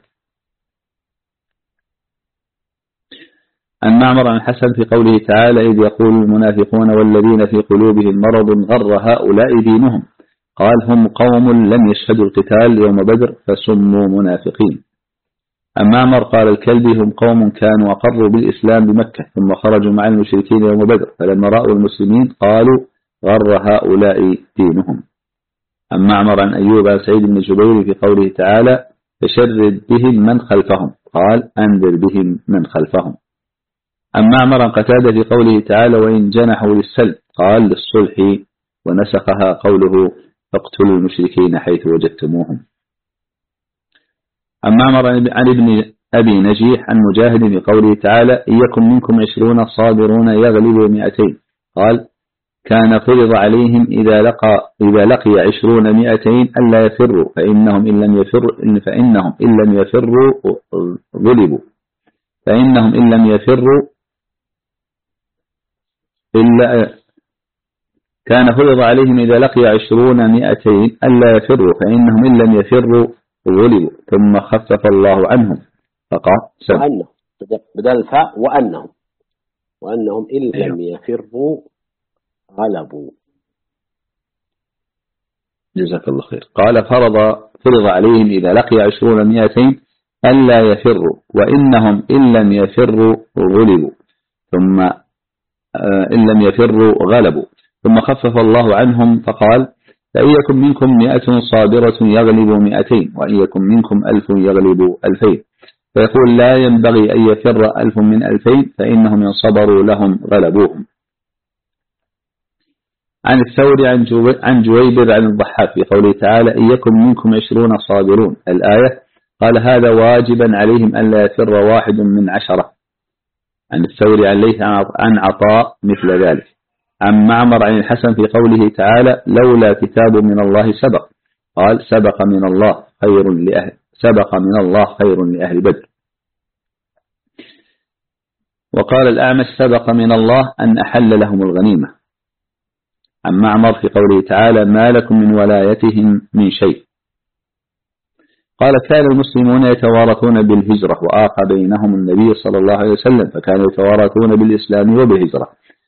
عن معمر عن حسن في قوله تعالى إذ يقول المنافقون والذين في قلوبهم مرض غر هؤلاء دينهم، قال هم قوم لم يشهدوا القتال يوم بدر فسموا منافقين. عن معمر قال الكلبي هم قوم كانوا أقروا بالإسلام بمكة ثم خرجوا مع المشركين يوم بدر، فلما رأوا المسلمين قالوا غر هؤلاء دينهم. عن معمر عن أيوب عن سعيد بن جبير في قوله تعالى فشرد بهم من خلفهم قال أنذر بهم من خلفهم. عن معمر عن قتادة في قوله تعالى وإن جنحوا للسلم قال للصلح ونسخها قوله فاقتلوا المشركين حيث وجدتموهم. عن معمر عن ابن أبي نجيح عن مجاهد في قوله تعالى إن يكن منكم 20 صابرون يغلبوا 200 قال كان فرض عليهم إذا لقي 20 200 ألا يفروا فإنهم إن لم يفروا غلبوا فإنهم إن لم يفروا إلا كان فرض عليهم إذا لقي 20 200 ألا يفروا فإنهم إن لم يفروا غلبوا ثم خفف الله عنهم فقال وأنهم بدل الفاء وأنهم إن لم يفروا غلبوا. جزاك الله خير. قال فرض عليهم إذا لقي 20 200 ألا يفروا وإنهم إن لم يفروا غلبوا ثم إن لم يفروا غلبوا ثم خفف الله عنهم فقال فإن يكن منكم 100 صابرة يغلبوا 200 وإن يكن منكم 1000 يغلبوا 2000 فيقول لا ينبغي أن يفر 1000 من 2000 فإنهم إن صبروا لهم غلبوهم. عن الثوري عن جويبر عن الضحاك في قوله تعالى إن يكن منكم 20 صابرون الآية قال هذا واجبا عليهم أن لا يفر واحد من 10. عن الثوري عن ليث عن عطاء مثل ذلك. عن معمر عن الحسن في قوله تعالى لولا كتاب من الله سبق قال سبق من الله خير لأهل بدر. وقال الأعمش سبق من الله أن أحل لهم الغنيمة. عن معمر في قوله تعالى ما لكم من ولايتهم من شيء قال كان المسلمون يتوارثون بالهجرة وآخى بينهم النبي صلى الله عليه وسلم فكانوا يتوارثون بالإسلام وبالهجرة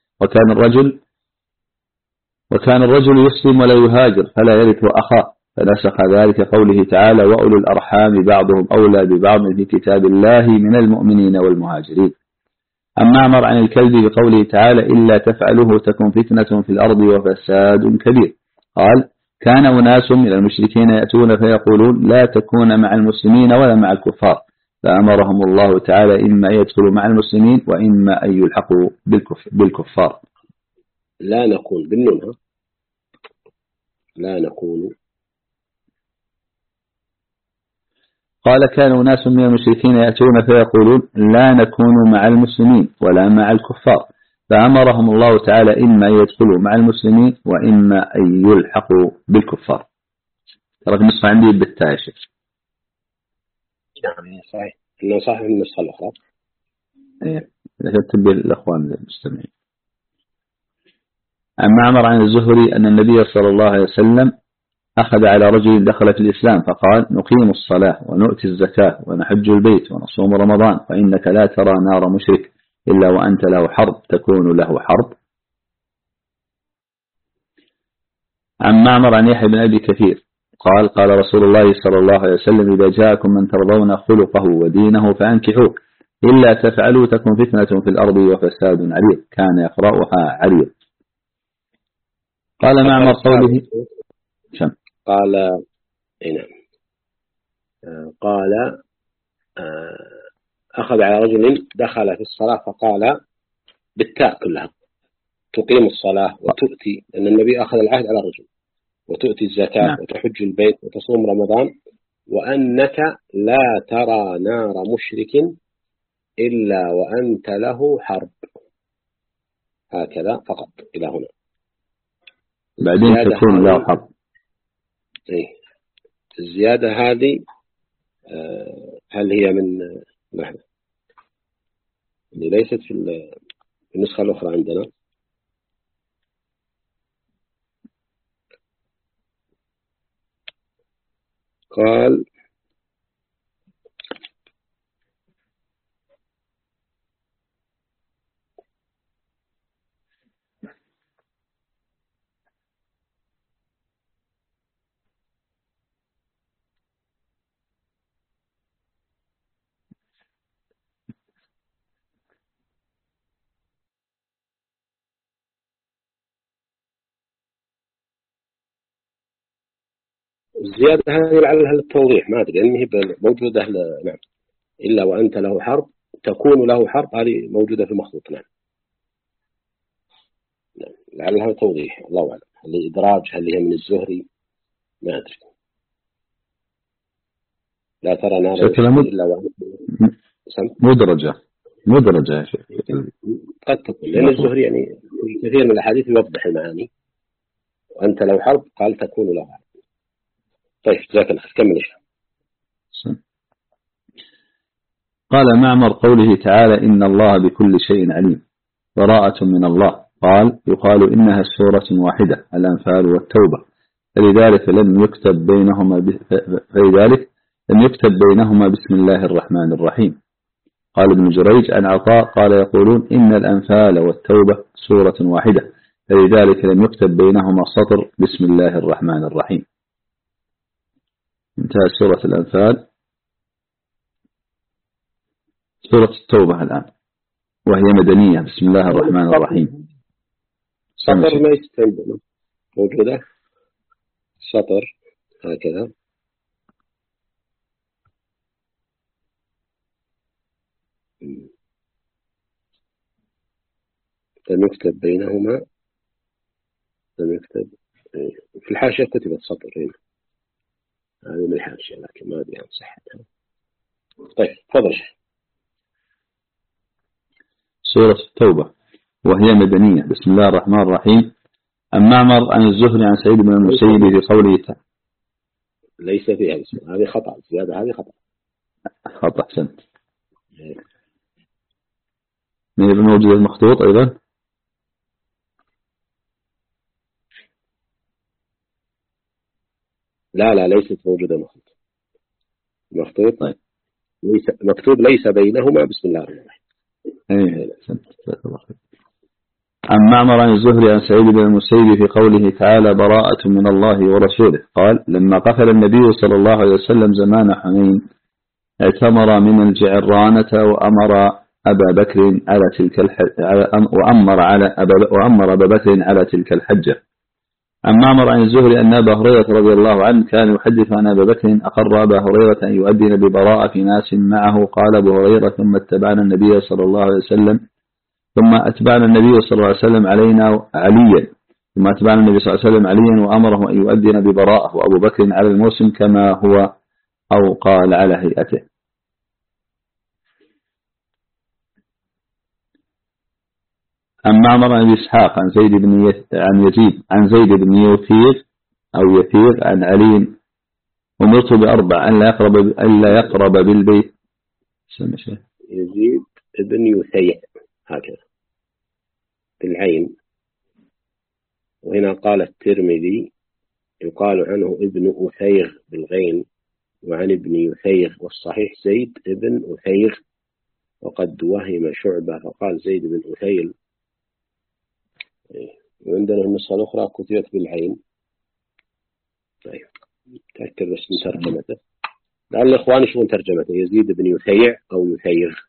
وكان الرجل يسلم ولا يهاجر فلا يرث أخاه فنسخ ذلك قوله تعالى وأولو الأرحام بعضهم أولى ببعض في كتاب الله من المؤمنين والمهاجرين. عن معمر عن الكلب بقوله تعالى إلا تفعله تكن فتنة في الأرض وفساد كبير قال كان أناس من المشركين يأتون فيقولون لا تكون مع المسلمين ولا مع الكفار فأمرهم الله تعالى إما يدخلوا مع المسلمين وإما أن يلحقوا بالكفار. لا نكون بالنون لا نكون. قال كان أناس من المشركين يأتون فيقولون لا نكون مع المسلمين ولا مع الكفار فأمرهم الله تعالى إما يدخلوا مع المسلمين وإما أن يلحقوا بالكفار. ترى النسخة عندي بالتاء شيخ. نعم صحيح إنه صحيح النسخة الأخرى. إيه تنبيه الأخوان المستمعين. عن معمر عن الزهري أن النبي صلى الله عليه وسلم أخذ على رجل دخل في الإسلام فقال نقيم الصلاة ونؤتي الزكاة ونحج البيت ونصوم رمضان فإنك لا ترى نار مشرك إلا وأنت له حرب تكون له حرب. عن معمر عن يحيى بن أبي كثير قال قال رسول الله صلى الله عليه وسلم إذا جاءكم من ترضون خلقه ودينه فأنكحوه إلا تفعلوا تكن فتنة في الأرض وفساد عريض كان يقرأها عريض. قال معمر قوله قال نعم قال أخذ على رجل دخل في الصلاة فقال بالتاء كلها تقيم الصلاة وتؤتي أن النبي أخذ العهد على الرجل وتؤتي الزكاة نعم. وتحج البيت وتصوم رمضان وأنك لا ترى نار مشرك إلا وأنت له حرب هكذا فقط إلى هنا بعدين تكون له حرب. الزيادة هذه هل هي من لحظة اللي ليست في النسخة الأخرى عندنا قال الزيادة هذه لعلها للتوضيح ما أدري أنها موجودة نعم. إلا وأنت له حرب تكون له حرب هذه موجودة في المخطوط نعم. لعلها توضيح الله أعلم. هل إدراج هل هي من الزهري ما أدري. لا ترى نار إلا مدرجة يا شيخ. قد تكون لأن الزهري يعني كثير من الأحاديث يوضح المعاني. وأنت لو حرب قال تكون له حرب. طيب جزاك الله خير كمل. قال معمر قوله تعالى إن الله بكل شيء عليم براءة من الله. قال يقال إنها سورة واحدة الأنفال والتوبة فلذلك لم يكتب بينهما بسم الله الرحمن الرحيم. قال ابن جريج عن عطاء قال يقولون إن الأنفال والتوبة سورة واحدة فلذلك لم يكتب بينهما سطر بسم الله الرحمن الرحيم. انتهى سورة الأنفال. سورة التوبة الآن وهي مدنية بسم الله الرحمن الرحيم. سطر ما يستنبه موجودة سطر هكذا لم يكتب بينهما. لم يكتب في الحاشية كتبت سطر هنا هذه من الحاشية لكن ما أدري عن صحتها. طيب تفضل. سورة التوبة وهي مدنية بسم الله الرحمن الرحيم. عن معمر عن الزهري عن سعيد بن المسيب في قوله تعالى ليس فيها هذه خطأ زيادة هذه خطأ أحسنت. من الموجود المخطوط أيضا لا ليست موجودة مخطوط طيب. مكتوب ليس بينهما بسم الله الرحمن الرحيم. عن معمر عن الزهري عن سعيد بن المسيب في قوله تعالى براءة من الله ورسوله. قال لما قفل النبي صلى الله عليه وسلم زمان حنين اعتمر من الجعرانة وأمر أبا بكر على تلك وأمر أبا بكر على تلك الحجة. عن معمر عن الزهري أن أبا هريرة رضي الله عنه كان يحدث عن أبا بكر أقر أبا هريرة أن يؤذن ببراءة في ناس معه. قال أبو هريرة ثم اتبعنا النبي صلى الله عليه وسلم عليا وأمره أن يؤذن ببراءة وأبو بكر على الموسم كما هو أو قال على هيئته. عن معمر عن إسحاق عن زيد بن يثير عن علي أمرت بأربع أن لا يقرب بالبيت. يزيد بن يثير هكذا بالعين. وهنا قال الترمذي يقال عنه ابن أثير بالغين وعن ابن يثير والصحيح زيد بن أثير وقد وهم شعبة فقال زيد بن أثير. وعندنا النسخة الأخرى كتبت بالعين. طيب تأكد بس من ترجمته لعل الإخوان يشوفون ترجمته يزيد بن يثيع أو يثير.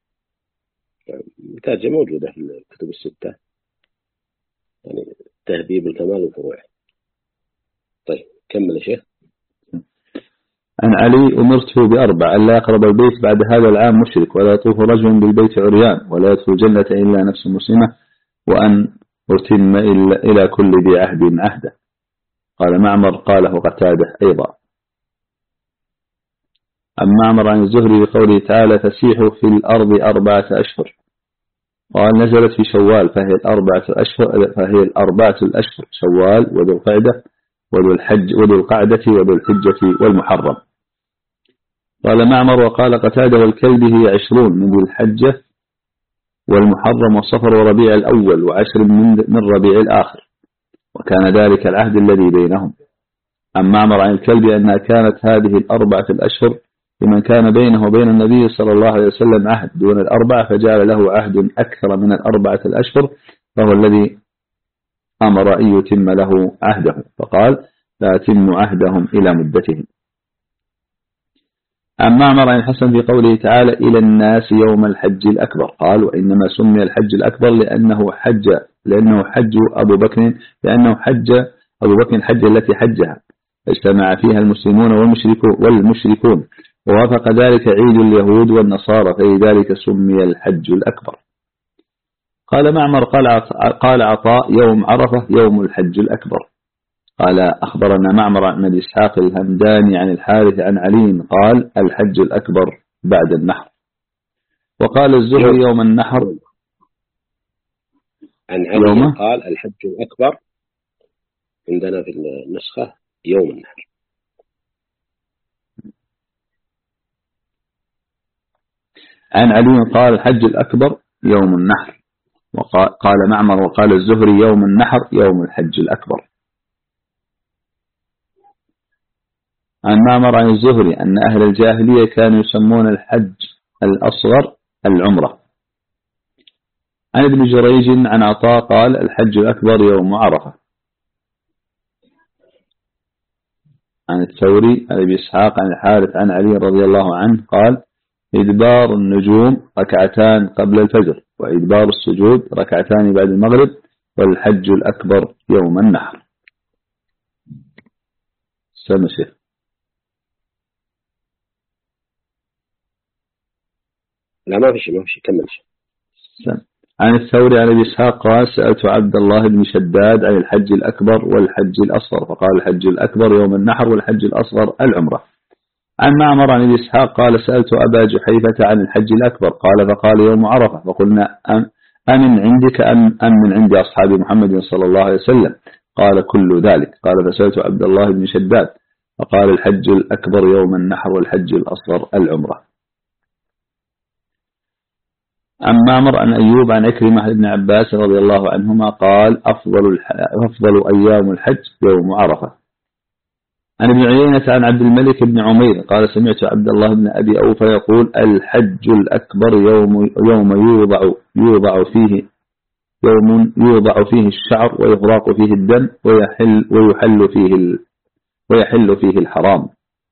ترجمة موجودة في الكتب الستة يعني تهذيب الكمال والفروع. طيب كمل يا شيخ. عن علي أمرت بأربع أن لا يقرب البيت بعد هذا العام مشرك ولا يطوف رجل بالبيت عريان ولا يدخل الجنة إلا نفس مسلمة وأن أتم إلى كل ذي عهد عهده. قال معمر قاله قتادة أيضا. عن معمر عن الزهري بقوله تعالى فسيحوا في الأرض 4 أشهر. قال نزلت في شوال فهي الأربعة الأشهر شوال وذو القعدة وذو القعدة وذو الحجة والمحرم. قال معمر وقال قتادة والكلب هي 20 من ذي الحجة والمحرم والصفر وربيع الأول و10 من ربيع الآخر وكان ذلك العهد الذي بينهم. عن معمر عن الكلب أنها كانت هذه 4 الأشهر لمن كان بينه وبين النبي صلى الله عليه وسلم عهد دون 4 فجعل له عهد أكثر من 4 الأشهر فهو الذي أمر أن يتم له عهده فقال لا أتم عهدهم إلى مدتهم. عن معمر عن الحسن في قوله تعالى إلى الناس يوم الحج الأكبر. قال وإنما سمي الحج الأكبر لأنه حج أبو بكر الحج التي حجها اجتمع فيها المسلمون والمشركون، ووافق ذلك عيد اليهود والنصارى، فلذلك سمي الحج الأكبر. قال معمر قال عطاء يوم عرفة يوم الحج الأكبر. قال أخبرنا معمر عن أبي إسحاق الهمداني عن الحارث عن علي قال الحج الأكبر بعد النحر. وقال الزهري يوم النحر عن علي قال الحج الأكبر، عندنا في النسخة يوم النحر. عن علي قال الحج الأكبر يوم النحر. وقال معمر وقال الزهري يوم النحر يوم الحج الأكبر. عن معمر عن الزهري أن أهل الجاهلية كانوا يسمون الحج الأصغر العمرة. عن ابن جريج عن عطاء قال الحج الأكبر يوم عرفة. عن الثوري عن أبي إسحاق عن الحارث عن علي رضي الله عنه قال إدبار النجوم ركعتان قبل الفجر، وإدبار السجود ركعتان بعد المغرب، والحج الأكبر يوم النحر. سمسه. لا ما في شيء كمل شيء. عن الثوري عن أبي إسحاق قال سألت عبد الله بن شداد عن الحج الأكبر والحج الأصغر، فقال الحج الأكبر يوم النحر والحج الأصغر العمرة. عن معمر عن أبي إسحاق قال سألت أبا جحيفة عن الحج الأكبر فقال يوم عرفة، فقلنا أمن عندك أم من عند أصحاب محمد صلى الله عليه وسلم؟ قال كل ذلك. قال فسألت عبد الله بن شداد فقال الحج الأكبر يوم النحر والحج الأصغر العمرة. عن معمر عن أيوب عن عكرمة بن عباس رضي الله عنهما قال أفضل أيام الحج يوم عرفة. عن ابن عيينة عن عبد الملك بن عمير قال سمعت عبد الله بن أبي أوفى يقول الحج الأكبر يوم يوضع فيه الشعر ويغراق فيه الدم ويحل فيه الحرام.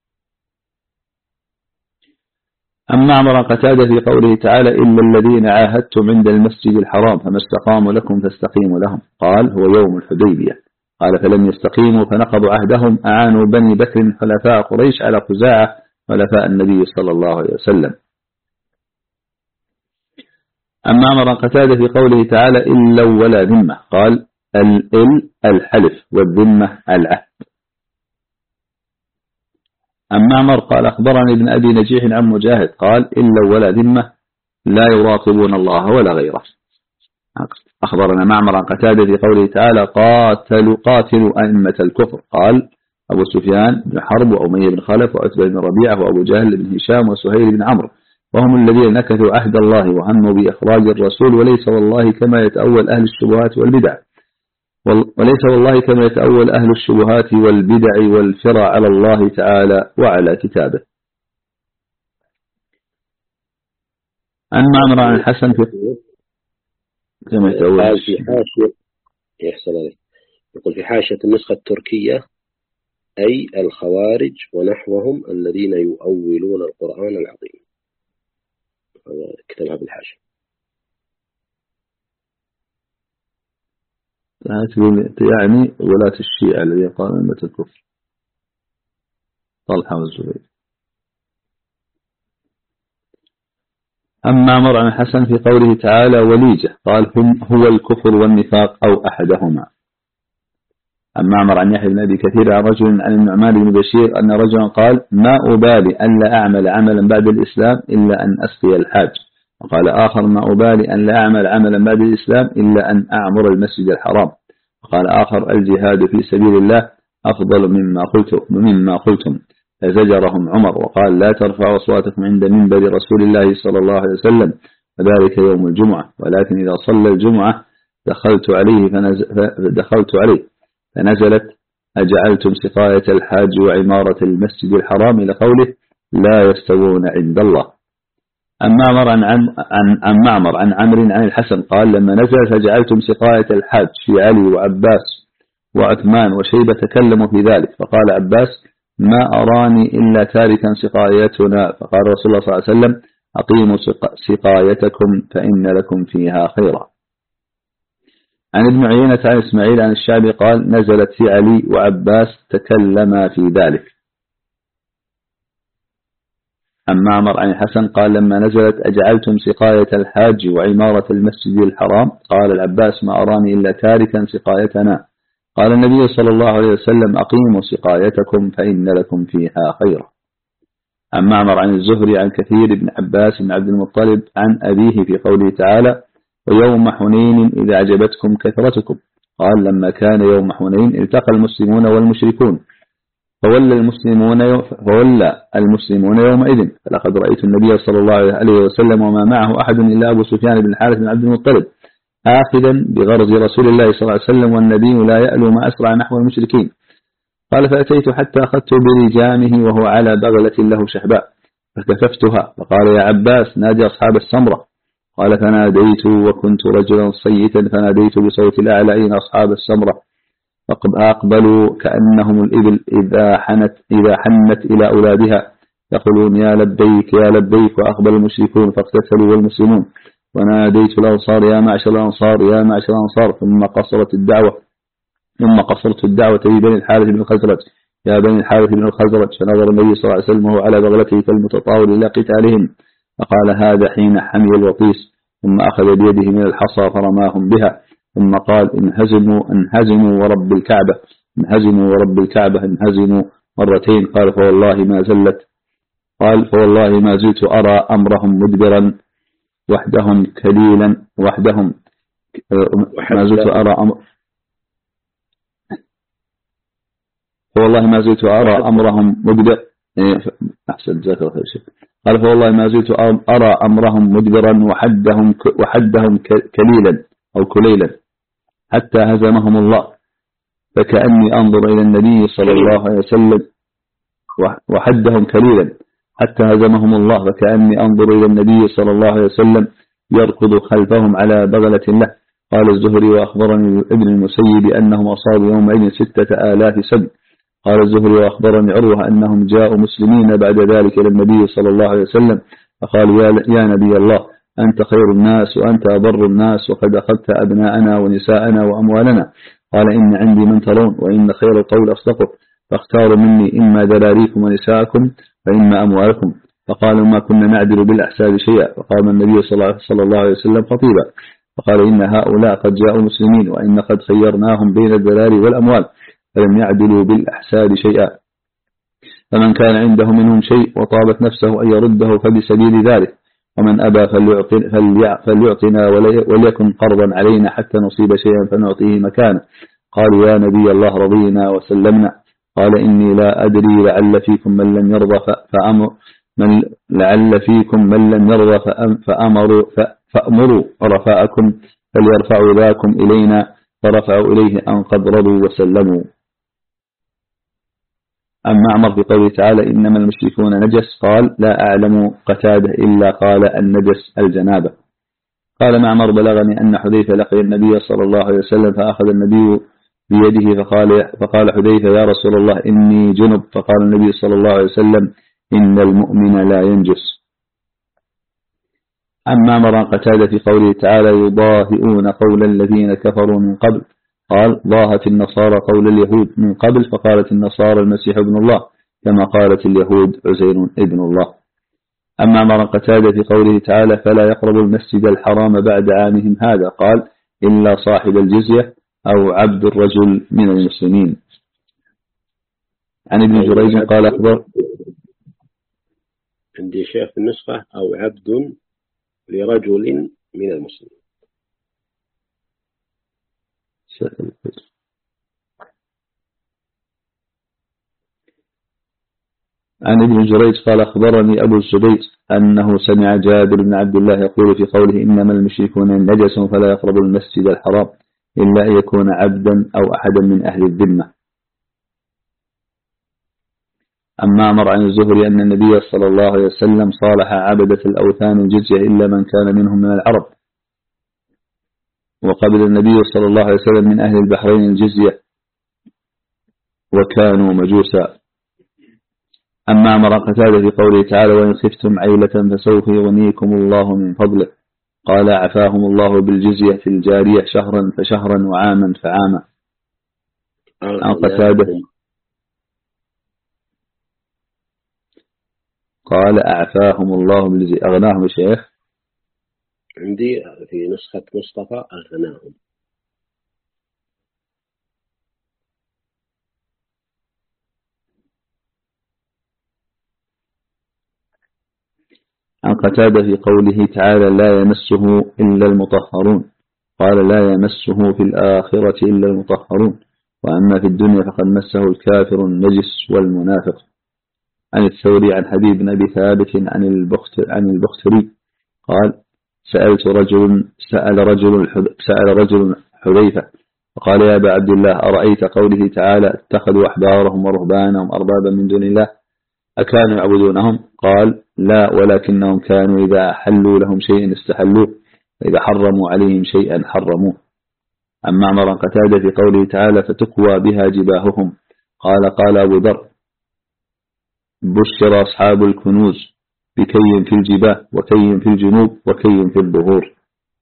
أما معمر قتادة في قوله تعالى إلا الذين عاهدتم عند المسجد الحرام فما استقاموا لكم فاستقيموا لهم، قال هو يوم الحديبية. قال فلم يستقيموا فنقضوا عهدهم، أعانوا بني بكر خلفاء قريش على خزاعة خلفاء النبي صلى الله عليه وسلم. أما معمر قتادة في قوله تعالى إلا ولا ذمة، قال الحلف والذمة العهد. أما معمر قال أخبرني ابن أبي نجيح عن مجاهد قال إلا ولا ذمة لا يراقبون الله ولا غيره. أخبرنا معمر عن قتادة في قوله تعالى قاتلوا أئمة الكفر، قال أبو سفيان بن حرب وأمية بن خلف وعتبة بن ربيعة وأبو جهل بن هشام وسهيل بن عمرو، وهم الذين نكثوا عهد الله وهموا بإخراج الرسول، وليس والله كما يتأول أهل الشبهات والبدع والفرع على الله تعالى وعلى كتابه. عن معمر عن الحسن في كما يتأول في حاشية يحصل عليه، يقول في حاشية النسخة التركية أي الخوارج ونحوهم الذين يؤولون القرآن العظيم، كتبها بالحاشية. يعني ولاة الشيعة الذين قالوا أئمة الكفر طلحة والزبير. أما معمر عن الحسن في قوله تعالى وليجة، قال هو الكفر والنفاق أو أحدهما. أما معمر عن يحيى بن أبي كثير عن رجل عن النعمان بن بشير أن رجلا قال ما أبالي أن لا أعمل عملا بعد الإسلام إلا أن أسقي الحاج، وقال آخر ما أبالي أن لا أعمل عملا بعد الإسلام إلا أن أعمر المسجد الحرام، وقال آخر الجهاد في سبيل الله أفضل مما قلتم، فزجرهم عمر وقال لا ترفعوا أصواتكم عند منبر رسول الله صلى الله عليه وسلم، وذلك يوم الجمعة، ولكن إذا صلى الجمعة دخلت عليه فنزلت أجعلتم سقاية الحاج وعمارة المسجد الحرام إلى قوله لا يستوون عند الله. عن معمر عن عمرو عن الحسن قال لما نزل فجعلتم سقاية الحاج في علي وعباس وعثمان وشيبة تكلموا في ذلك، فقال عباس ما أراني إلا تاركا سقايتنا، فقال رسول الله صلى الله عليه وسلم أقيموا سقايتكم فإن لكم فيها خيرا. عن ابن عيينة عن إسماعيل عن الشعبي قال نزلت في علي وعباس تكلما في ذلك. عن معمر عن الحسن قال لما نزلت أجعلتم سقاية الحاج وعمارة المسجد الحرام؟ قال العباس ما أراني إلا تاركا سقايتنا. قال النبي صلى الله عليه وسلم أقيموا سقايتكم فإن لكم فيها خيرا. عن معمر عن الزهري عن كثير بن عباس بن عبد المطلب عن أبيه في قوله تعالى ويوم حنين إذا أعجبتكم كثرتكم. قال لما كان يوم حنين التقى المسلمون والمشركون فولى المسلمون يومئذ. فلقد رأيت النبي صلى الله عليه وسلم وما معه أحد إلا أبو سفيان بن الحارث بن عبد المطلب آخذا بغرز رسول الله صلى الله عليه وسلم والنبي لا يألو ما أسرع نحو المشركين. قال فأتيت حتى أخذت برجامه وهو على بغلة له شحباء فكففتها فقال يا عباس نادي أصحاب السمرة. قال فناديت وكنت رجلا صيتا فناديت بصوت الأعلى أين أصحاب السمرة فأقبلوا كأنهم الإبل إذا حنت إلى أولادها يقولون يا لبيك يا لبيك. وأقبل المشركون فاقتتلوا والمسلمون وناديت الأنصار يا معشر الأنصار يا معشر الأنصار. ثم قصرت الدعوة في بني الحارث بن الخزرج يا بني الحارث بن الخزرج. فنظر النبي صلى الله عليه وسلم وهو على بغلته كالمتطاول إلى قتالهم فقال هذا حين حمي الوطيس. ثم أخذ بيده من الحصى فرماهم بها ثم قال انهزموا ورب الكعبة انهزموا ورب الكعبة انهزموا مرتين. قال فوالله ما زلت أرى أمرهم مدبرا وحدهم كليلا ما زلت أرى فوالله ما زلت أرى أمرهم مدبر أحسن ذكر هذا الشيء. قال فوالله ما زلت أرى أمرهم مدبرا وحدهم كليلا أو كليلا حتى هزمهم الله فكأني أنظر إلى النبي صلى الله عليه وسلم وحدهم كليلا حتى هزمهم الله فكأني أنظر إلى النبي صلى الله عليه وسلم يركض خلفهم على بغلة له. قال الزهري وأخبرني ابن المسيب أنهم أصابوا يومئذ 6000 سبي. قال الزهري وأخبرني عروة أنهم جاءوا مسلمين بعد ذلك إلى النبي صلى الله عليه وسلم فقالوا يا نبي الله أنت خير الناس وأنت أبر الناس وقد أخذت أبناءنا ونساءنا وأموالنا. قال إن عندي من ترون وإن خير القول أصدقه فاختاروا مني إما ذراريكم ونساءكم فإما أموالكم. فقالوا ما كنا نعدل بالأحساب شيئا. فقام النبي صلى الله عليه وسلم خطيبا فقال إن هؤلاء قد جاءوا مسلمين وإن قد خيرناهم بين الذراري والأموال فلم يعدلوا بالأحساب شيئا. فمن كان عنده منهم شيء وطابت نفسه أن يرده فبسبيل ذلك ومن أبى فليعطنا وليكن قرضا علينا حتى نصيب شيئا فنعطيه مكانه. قالوا يا نبي الله رضينا وسلمنا. قال إني لا أدري لعل فيكم من لم يرضى فأمروا رفاءكم فليرفعوا ذاكم إلينا فرفعوا إليه أن قد رضوا وسلموا. أما معمر في قوله تعالى إنما المشركون نجس قال لا أعلم قتاده إلا قال النجس الجنابة. قال معمر بلغني أن حذيفة لقي النبي صلى الله عليه وسلم فأخذ النبي بيده فقال حذيفة يا رسول الله إني جنب. فقال النبي صلى الله عليه وسلم إن المؤمن لا ينجس. أما معمر قتاده في قوله تعالى يضاهئون قول الذين كفروا من قبل قال ضاهت النصارى قول اليهود من قبل فقالت النصارى المسيح ابن الله كما قالت اليهود عزير ابن الله. أما معمر قتاده في قوله تعالى فلا يقرب المسجد الحرام بعد عامهم هذا قال إلا صاحب الجزية أو عبد الرجل من المسلمين. عن ابن جريج قال أخبر عندي شيخ في النسخة أو عبد لرجل من المسلمين. عن ابن جريج قال أخبرني أبو الزبير أنه سمع جابر بن عبد الله يقول في قوله إنما المشركون نجس فلا يقرب المسجد الحرام إلا أن يكون عبدا أو أحدا من أهل الذمة. أما أمر عن الزهري أن النبي صلى الله عليه وسلم صالح عبدة الأوثان الجزية إلا من كان منهم من العرب وقبل النبي صلى الله عليه وسلم من أهل البحرين الجزية وكانوا مجوسا. أما أمر قتاده في قوله تعالى وإن خفتم عيلة فسوف يغنيكم الله من فضله قال عفاهم الله بالجزية في الجارية شهرا فشهرا وعاما فعاما. عن قتادة قال أعفاهم الله بالجزية. أغناهم الشيخ عندي في نسخة مصطفى أغناهم. عن قتادة في قوله تعالى لا يمسه إلا المطهرون قال لا يمسه في الآخرة إلا المطهرون وأما في الدنيا فقد مسه الكافر النجس والمنافق. عن الثوري عن حبيب بن أبي ثابت عن البختري قال سأل رجل حذيفة فقال يا أبا عبد الله أرأيت قوله تعالى اتخذوا أحبارهم ورهبانهم أربابا من دون الله أكانوا يعبدونهم؟ قال لا ولكنهم كانوا إذا أحلوا لهم شيئا استحلوه وإذا حرموا عليهم شيئا حرموه. عن معمر قتادة في قوله تعالى فتكوى بها جباههم قال أبو ذر بشر أصحاب الكنوز بكي في الجباه وكي في الجنوب وكي في الظهور.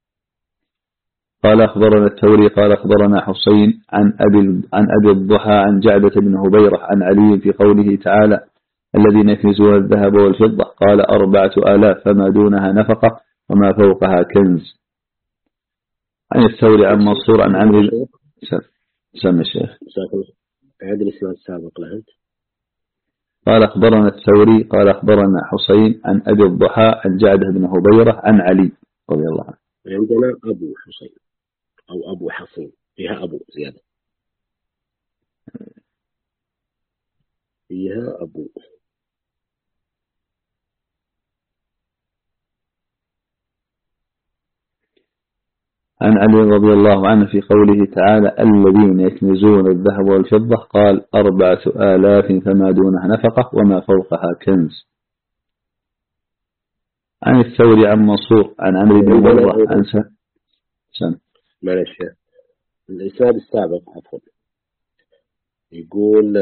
قال أخبرنا الثوري قال أخبرنا حسين عن أبي الضحى عن جعدة بن هبيرة عن علي في قوله تعالى الذين يكنزون الذهب والفضة قال 4000 فما دونها نفقة وما فوقها كنز. عن الثوري عن منصور عن عمرو سمى الشيخ هذا الاسناد السابق لأنت. قال أخبرنا الثوري قال أخبرنا حسين عن أبي الضحى عن جعدة بن هبيرة عن علي رضي الله عنه. عندنا أبو حسين أو أبو حصين فيها أبو زيادة فيها أبو. عن علي رضي الله عنه في قوله تعالى الذين يكنزون الذهب والفضة قال 4000 فما دونها نفقة وما فوقها كنز. عن الثوري عن منصور عن عمرو بن مرة عن معلش الإسناد السابق عفوا يقول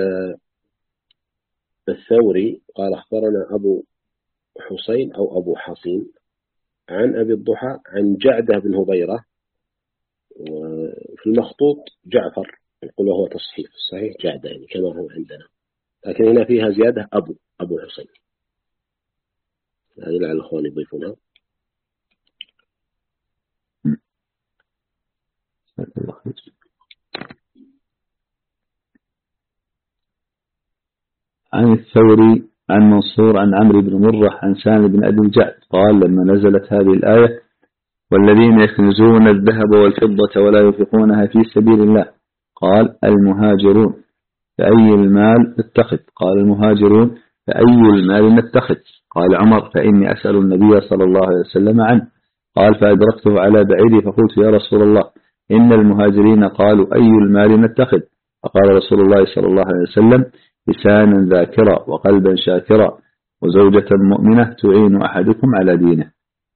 الثوري قال أخبرنا أبو حسين أو أبو حصين عن أبي الضحى عن جعدة بن هبيرة وفي المخطوط جعفر يقول هو تصحيف صحيح جعدة يعني كما هو عندنا لكن هنا فيها زيادة أبو حسين. هذه لعل الأخوان يضيفونها. عن الثوري عن منصور عن عمرو بن مرة عن سالم بن أبي الجعد قال لما نزلت هذه الآية والذين يكنزون الذهب والفضة ولا ينفقونها في سبيل الله قال المهاجرون فأي المال نتخذ؟ قال المهاجرون فأي المال نتخذ؟ قال عمر فإني أسأل النبي صلى الله عليه وسلم عنه قال فأدركته على بعيري فقلت يا رسول الله إن المهاجرين قالوا أي المال نتخذ؟ فقال رسول الله صلى الله عليه وسلم لسانا ذاكرا وقلبا شاكرا وزوجة مؤمنة تعين أحدكم على دينه.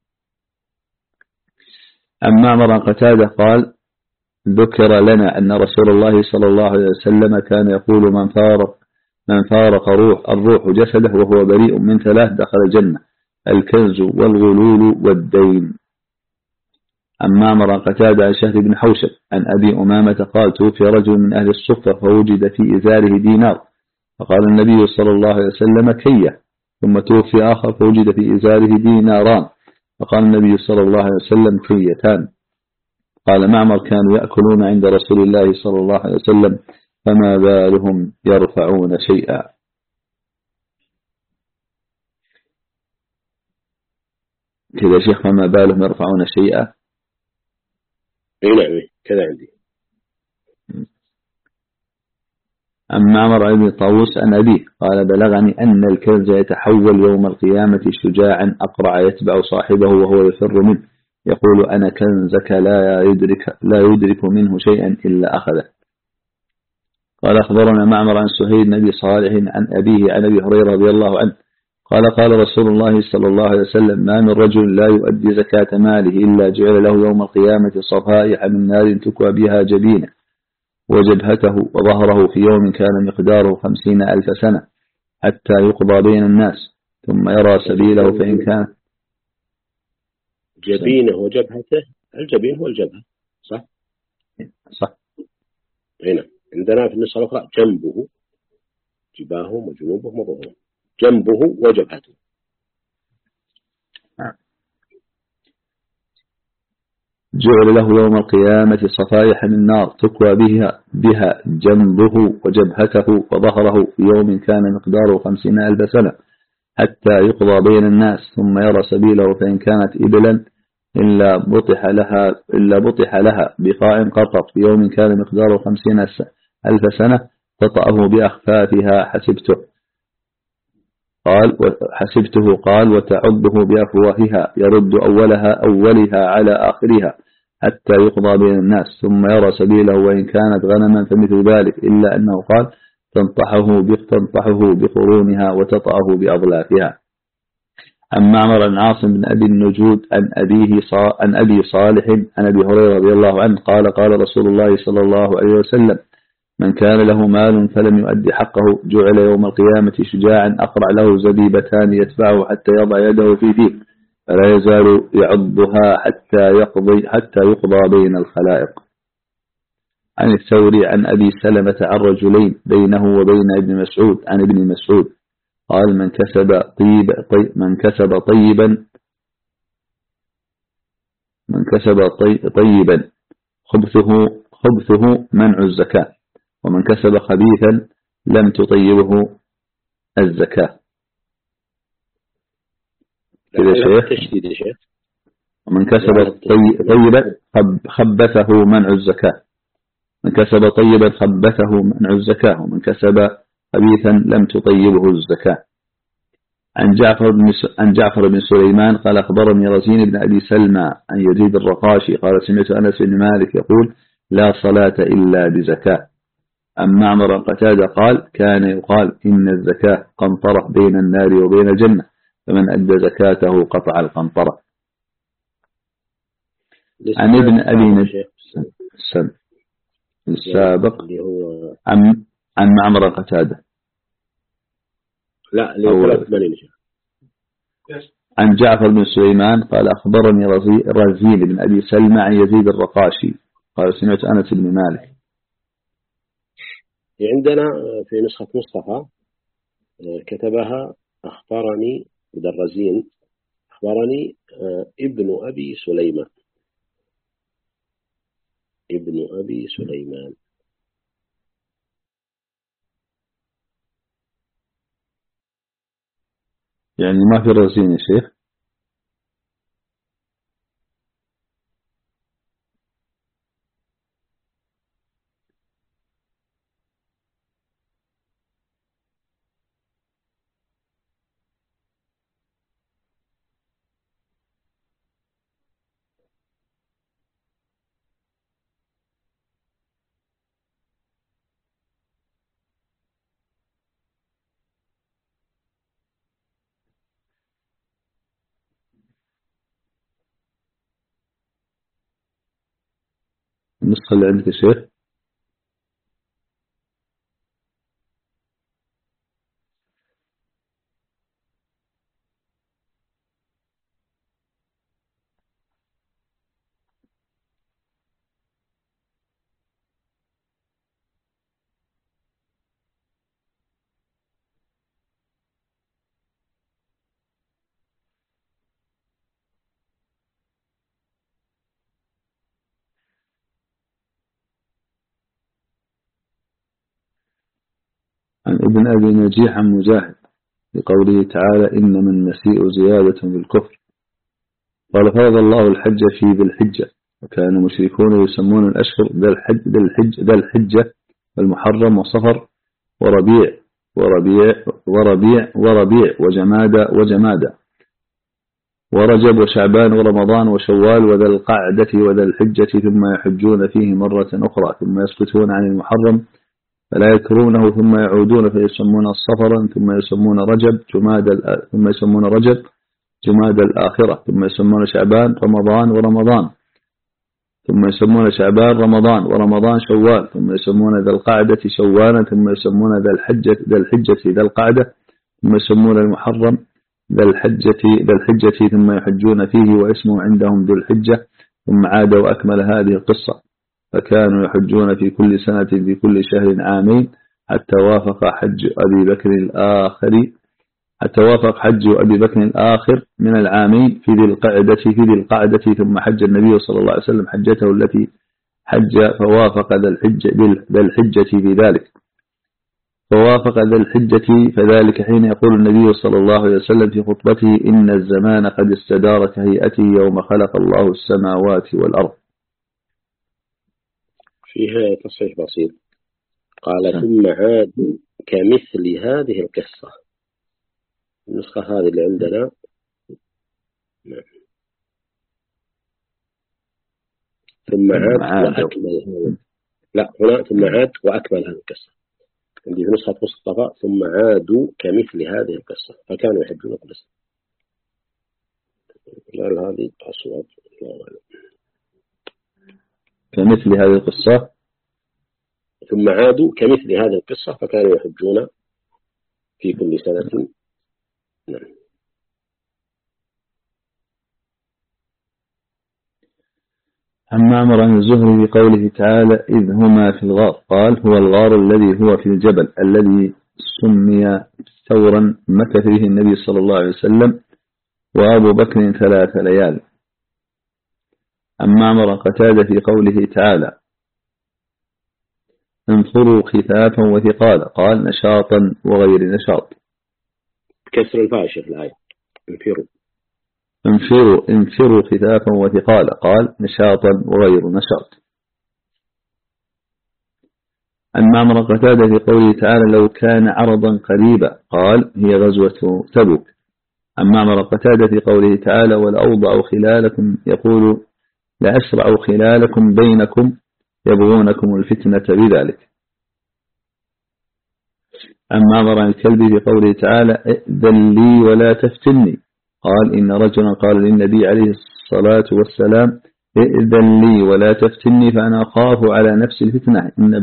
أما مرة قتادة قال ذكر لنا أن رسول الله صلى الله عليه وسلم كان يقول من فارق الروح جسده وهو بريء من 3 دخل الجنة الكنز والغلول والدين. أما مرة قتادة عن شهر بن حوشب عن أبي أمامة قال توفي رجل من أهل الصفة فوجد في إزاره دينار فقال النبي صلى الله عليه وسلم كيه ثم توفي آخر فوجد في إزاره ديناران فقال النبي صلى الله عليه وسلم كيتان. قال معمر كانوا يأكلون عند رسول الله صلى الله عليه وسلم فما بالهم يرفعون شيئا. كذا شيخ فما بالهم يرفعون شيئا. نعم كذا عندي. أما عمر بن طاووس عن أبيه قال بلغني أن الكنز يتحول يوم القيامة شجاعا أقرع يتبع صاحبه وهو يفر منه يقول أنا كنزك لا يدرك منه شيئا إلا أخذه. قال أخبرنا معمر عن سهيل بن أبي صالح عن أبيه عن أبي هريرة رضي الله عنه قال رسول الله صلى الله عليه وسلم ما من رجل لا يؤدي زكاة ماله إلا جعل له يوم القيامة صفائح من نار تكوى بها جبينه وجبهته وظهره في يوم كان مقداره 50,000 سنة حتى يقضى بين الناس ثم يرى سبيله فإن كان جبينه وجبهته، الجبين هو الجبهة، صح؟ صح. هنا عندنا في النسخة الأخرى جنبه، جباهه وجنوبه وظهره، جنبه وجبهته. جعل له يوم القيامة صفائح من نار تكوى بها جنبه وجبهته وظهره في يوم كان مقداره 50,000 سنة حتى يقضى بين الناس ثم يرى سبيله، فإن كانت إبلا إلا بطح لها بقاع قرقط في يوم كان مقداره 50,000 سنة تطأه بأخفافها حسبته قال وتعضه بأفواهها يرد أولها على آخرها حتى يقضى بين الناس ثم يرى سبيله، وإن كانت غنما فمثل ذلك، إلا أنه قال تنطحه بقرونها وتطأه بأضلافها. عن معمر بن عاصم بن أبي النجود عن أبي صالح عن أبي هريرة رضي الله عنه قال رسول الله صلى الله عليه وسلم: من كان له مال فلم يؤدي حقه جعل يوم القيامة شجاعا أقرع له زبيبتان يتبعه حتى يضع يده في فيه فلا يزال يعضها حتى يقضى بين الخلائق. عن الثوري عن أبي سلمة عن رجلين بينه وبين ابن مسعود عن ابن مسعود قال: من كسب طيبا خبثه منع الزكاة، ومن كسب خبيثا لم تطيبه الزكاة. كذا شيخ. ومن كسب طيبا خبثه منع الزكاة، من كسب طيبا خبثه منع الزكاة، ومن كسب خبيثا لم تطيبه الزكاة. عن جعفر بن سليمان قال: أخبرني رزين بن أبي سلمى عن يزيد الرقاشي قال: سمعت أنس بن مالك يقول: لا صلاة إلا بزكاة. أما معمر قتادة قال: كان يقال إن الزكاة قنطرة بين النار وبين الجنة، فمن أدى زكاته قطع القنطرة. عن ابن أبي نجيح السابق عن معمر قتادة عن جعفر بن سليمان قال: أخبرني رزين بن أبي سلمى عن يزيد الرقاشي قال: سمعت أنس بن مالك. عندنا في نسخة مصطفى كتبها أخبرني بدرزين أخبرني ابن أبي سليمان يعني ما في رزين يا شيخ. النسخة اللي عندك يا شيخ. عن ابن أبي نجيح عن مجاهد لقوله تعالى: إنما النسيء زيادة بالكفر. قال: فرض الله الحج في ذي الحجة، وكان المشركون يسمون الأشهر ذا الحجة والمحرم وصفر وربيع وجمادة ورجب وشعبان ورمضان وشوال وذا القعدة وذا الحجة، ثم يحجون فيه مرة أخرى ثم يسكتون عن المحرم فلا يذكرونه ثم يعودون فيسمون الصفرا ثم يسمون رجب جماد الآخرة ثم يسمون شعبان رمضان ثم يسمون شعبان ورمضان شوال ثم يسمون ذا القعدة شوالا ثم يسمون ذا الحجة ذا القعدة ثم يسمون المحرم ذا الحجة ثم يحجون فيه واسمه عندهم ذو الحجة ثم عاد وأكمل هذه القصة فكانوا يحجون في كل سنة في كل شهر عامين حتى وافق حج أبي بكر الآخر من العامين في ذي القعدة ثم حج النبي صلى الله عليه وسلم حجته التي حج فوافق ذا الحجة في ذلك فذلك حين يقول النبي صلى الله عليه وسلم في خطبته إن الزمان قد استدار كهيئته يوم خلق الله السماوات والأرض. فيها تصحيح بسيط قال ثم عاد كمثل هذه القصة. النسخة هذه اللي عندنا ثم عاد وأكمل لا هنا ثم عاد وأكمل هذه القصة. عندي في نسخة مصطفى ثم عادوا كمثل هذه القصة فكانوا يحجون كل سنة. قال هذه أصوات كمثل هذه القصة ثم عادوا كمثل هذه القصة فكانوا يحجون في كل سنة. نعم. عن معمر عن الزهري بقوله تعالى إذ هما في الغار قال هو الغار الذي هو في الجبل الذي سمي ثورا مكث به النبي صلى الله عليه وسلم وأبو بكر 3 ليال. عن معمر قتادة في قوله تعالى انفروا خفافا وثقالا قال نشاطا وغير نشاط. كسر الفاشة في الآية انفروا خفافا وثقالا قال نشاطا وغير نشاط. عن معمر قتادة في قوله تعالى لو كان عرضا قريبا قال هي غزوة تبوك. عن معمر قتادة في قوله تعالى ولأوضع خلالكم يقول لأسرع خلالكم بينكم يبغونكم الفتنة بذلك. عن معمر عن الكلب في قوله تعالى ائذن لي ولا تفتني قال إن رجلا قال للنبي عليه الصلاة والسلام ائذن لي ولا تفتني فأنا أخاف على نفس الفتنة إن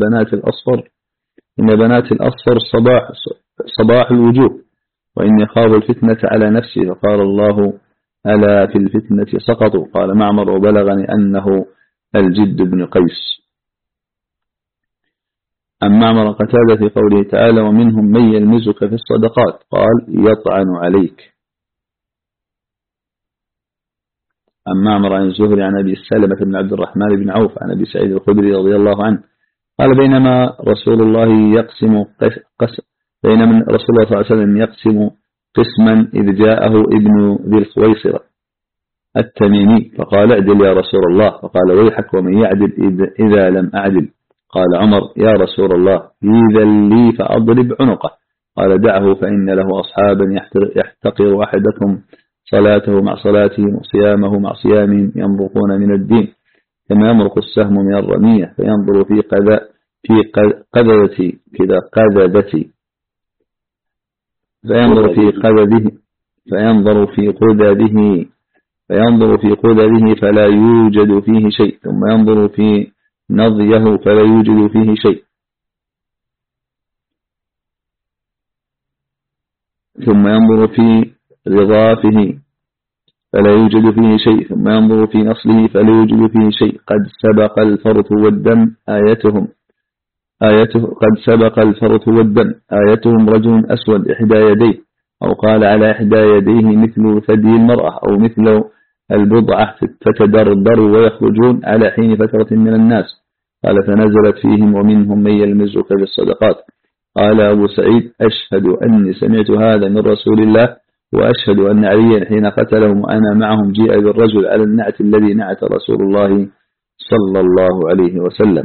بنات الأصفر صباح الوجوه وإني أخاف الفتنة على نفسي فقال الله ألا في الفتنة سقطوا. قال معمر وبلغني أنه الجد بن قيس. عن معمر قتادة في قوله تعالى ومنهم من يلمزك في الصدقات قال يطعن عليك. عن معمر عن الزهري عن أبي سلمة بن عبد الرحمن بن عوف عن أبي سعيد الخدري رضي الله عنه قال بينما رسول الله صلى الله عليه وسلم يقسم قسما إذ جاءه ابن ذي الخويصرة التميمي فقال اعدل يا رسول الله فقال ويحك ومن يعدل إذا لم أعدل. قال عمر يا رسول الله إذن لي فأضرب عنقه قال دعه فإن له أصحابا يحتقر أحدكم صلاته مع صلاتهم وصيامه مع صيامهم يمرقون من الدين كما يمرق السهم من الرمية فينظر في قذذه فلا يوجد فيه شيء ثم ينظر في نضيه فلا يوجد فيه شيء ثم ينظر في رضافه فلا يوجد فيه شيء ثم ينظر في نصله فلا يوجد فيه شيء قد سبق الفرث والدم آيتهم رجل أسود إحدى يديه أو قال على إحدى يديه مثل ثدي المرأة أو مثل البضعة فتدردر ويخرجون على حين فترة من الناس. قال فنزلت فيهم ومنهم من يلمزك بالصدقات. قال أبو سعيد أشهد أني سمعت هذا من رسول الله وأشهد أن عليا حين قتلهم وأنا معهم جيء بالرجل على النعت الذي نعت رسول الله صلى الله عليه وسلم.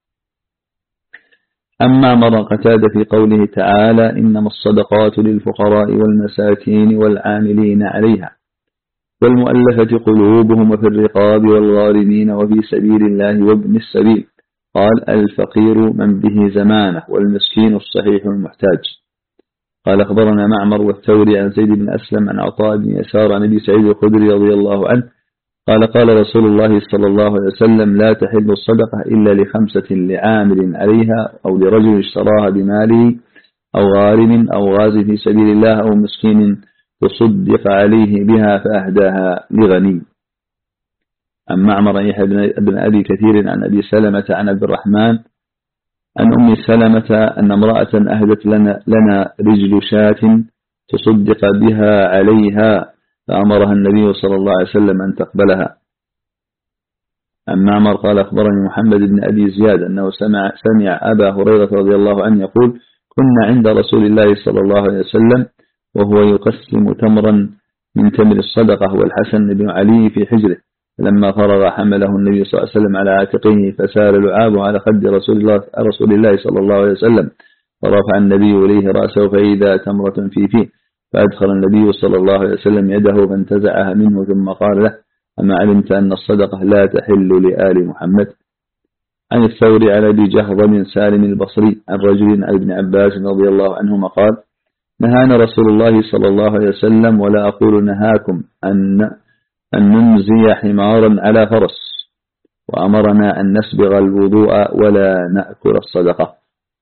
أما مر قتادة في قوله تعالى إنما الصدقات للفقراء والمساكين والعاملين عليها والمؤلفة قلوبهم وفي الرقاب والغارمين وفي سبيل الله وابن السبيل. قال الفقير من به زمانه والمسكين الصحيح المحتاج. قال أخبرنا معمر والثوري عن زيد بن أسلم عن عطاء بن يسار عن أبي سعيد الخدري رضي الله عنه قال قال رسول الله صلى الله عليه وسلم لا تحل الصدقة إلا ل5 لعامل عليها أو لرجل اشتراها بماله أو غارم أو غاز في سبيل الله أو مسكين تصدق عليه بها فأهداها لغني. عن معمر يحيى بن أبي كثير عن أبي سلمة عن عبد الرحمن عن أم سلمة أن امرأة أهدت لنا رجل شاة تصدق بها عليها فأمرها النبي صلى الله عليه وسلم أن تقبلها. عن معمر قال أخبرني محمد بن أبي زياد أنه سمع أبا هريرة رضي الله عنه يقول كنا عند رسول الله صلى الله عليه وسلم وهو يقسم تمرا من تمر الصدقة والحسن بن علي في حجره، لما فرغ حمله النبي صلى الله عليه وسلم على عاتقه فسال لعابه على خد رسول الله صلى الله عليه وسلم، فرفع النبي إليه رأسه فإذا تمرة في فيه، فأدخل النبي صلى الله عليه وسلم يده فانتزعها منه ثم قال له أما علمت أن الصدقة لا تحل لآل محمد. عن الثوري على أبي جهضم سالم البصري عن رجل عن ابن عباس رضي الله عنهما قال نهانا رسول الله صلى الله عليه وسلم ولا أقول نهاكم أن نمزي حمارا على فرس، وأمرنا أن نسبغ الوضوء ولا نأكل الصدقة.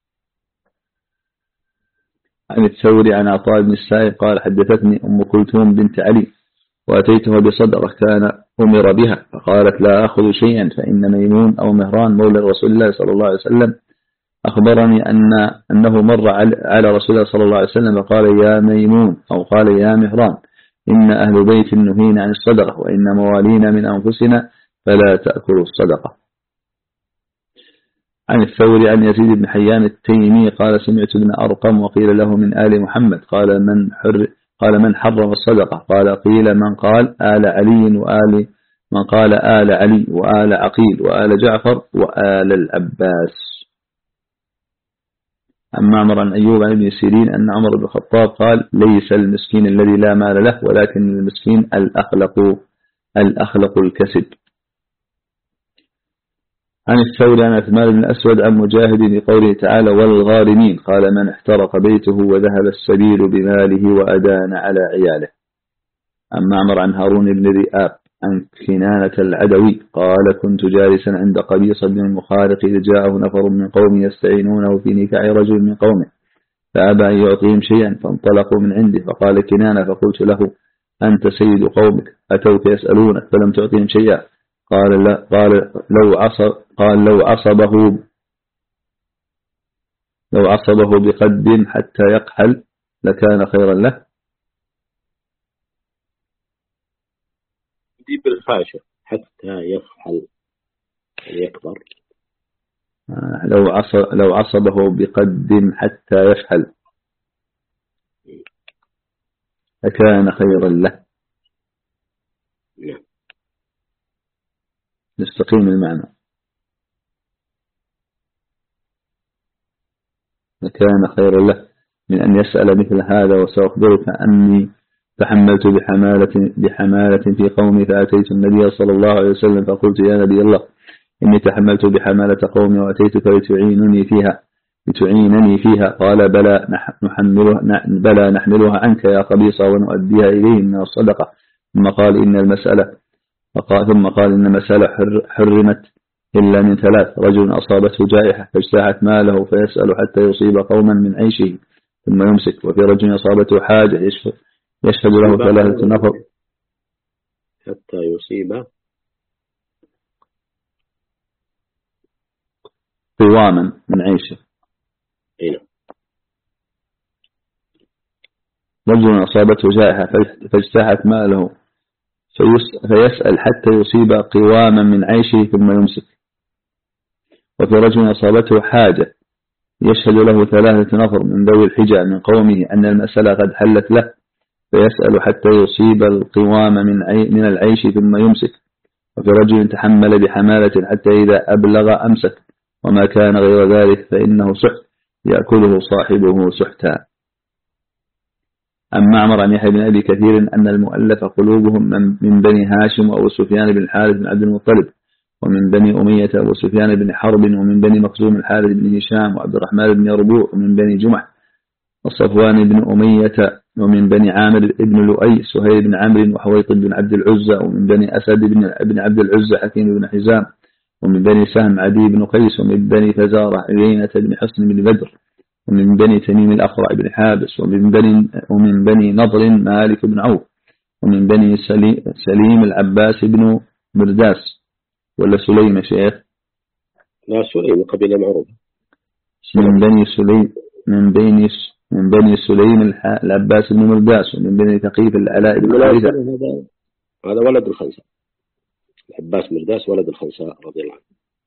عن الثوري عن عطاء بن السائب قال حدثتني أم كلثوم بنت علي وأتيتها بصدقة كان أمر بها فقالت لا أخذ شيئا، فإن ميمون أو مهران مولى رسول الله صلى الله عليه وسلم أخبرني أنه مر على رسول الله صلى الله عليه وسلم فقال يا ميمون أو قال يا مهران إن أهل بيت نهينا عن الصدقة وإن موالينا من أنفسنا فلا تأكلوا الصدقة. عن الثوري عن يزيد بن حيان التيمي قال سمعت ابن أرقم وقيل له من آل محمد قال من حرم الصدقة؟ قال قيل من قال آل علي وآل من قال آل علي وآل عقيل وآل جعفر وآل العباس. عن معمر عن أيوب عن ابن سيرين أن عمر بن الخطاب قال ليس المسكين الذي لا مال له ولكن المسكين الأخلق الكسب. عن الثوري عن عثمان بن الأسود عن مجاهد بقوله تعالى والغارمين قال من احترق بيته وذهب السبيل بماله وأدان على عياله. عن معمر عن هارون بن رئاب عن كنانة العدوي قال كنت جالسا عند قبيصة بن المخارق إذ جاءه نفر من قوم يستعينونه في نكاح رجل من قومه فأبى أن يعطيهم شيئا فانطلقوا من عنده، فقال كنانة فقلت له أنت سيد قومك أتوك يسألونك فلم تعطيهم شيئا؟ قال لا. قال لو عصبه بقد حتى يقحل لكان خيرا له. دي بالفاشة حتى يفحل يكبر. لو عصبه بقد حتى يفحل لكان خيرا له. نستقيم المعنى لكان خيرا له من أن يسأل مثل هذا. وسأخبرك أني تحملت بحمالة في قومي فأتيت النبي صلى الله عليه وسلم فقلت يا نبي الله إني تحملت بحمالة قومي وأتيتك لتعينني فيها. قال بلى نحملها عنك يا قبيصة ونؤديها إليه من الصدقة. ثم قال إن المسألة حرمت إلا من ثلاث: رجل أصابته جائحة فاجتاحت ماله فيسأل حتى يصيب قوما من عيشه ثم يمسك، وفي رجل أصابته حاجة يشهد له ثلاثة نفر حتى يصيب قواما من عيشه. رجل أصابته جائحة فاجتاحت ماله فيسأل حتى يصيب قواما من عيشه ثم يمسك، وفي رجل أصابته حاجة يشهد له ثلاثة نفر من ذوي الحجة من قومه أن المسألة قد حلت له فيسأل حتى يصيب القوام من العيش ثم يمسك، وفي رجل تحمل بحمالة حتى إذا أبلغ أمسك، وما كان غير ذلك فإنه سحت يأكله صاحبه سحتا. عن معمر عن يحيى بن أبي كثير أن المؤلف قلوبهم من بني هاشم وأبو سفيان بن الحارث بن عبد المطلب، ومن بني أمية أبو سفيان بن حرب، ومن بني مخزوم الحارث بن هشام وعبد الرحمن بن يربوع، ومن بني جمح وصفوان بن أمية، ومن بني عامر بن لؤي سهيل بن عمرو وحويط بن عبد العزة، ومن بني أسد بن عبد العزة حكيم بن حزام، ومن بني سهم عدي بن قيس، ومن بني فزارة عيينة بن حصن بن بدر، ومن بني تميم الأقرع بن حابس، ومن بني نضر مالك بن عوف، ومن بني سليم العباس بن مرداس، ولا سليم يا شيخ؟ لا سليم قبيلة معروفة. من بني سليم العباس بن مرداس، ومن بني ثقيف العلاء بن حارثة. هذا ولد الخنساء، العباس مرداس ولد الخنساء رضي الله عنه.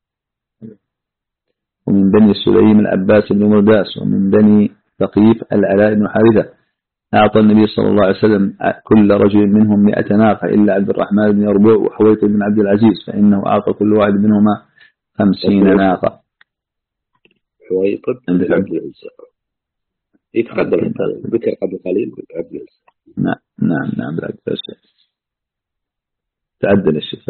ومن بني سليم العباس بن مرداس، ومن بني ثقيف العلاء بن حارثة. أعطى النبي صلى الله عليه وسلم كل رجل منهم 100 ناقة إلا عبد الرحمن بن يربوع وحويط بن عبد العزيز، فإنه أعطى كل واحد منهما 50 ناقة. حويط بن عبد العزيز يتقدم حتى ذكر قبل قليل عبد العزيز. نعم بالعكس تعدل الشيء.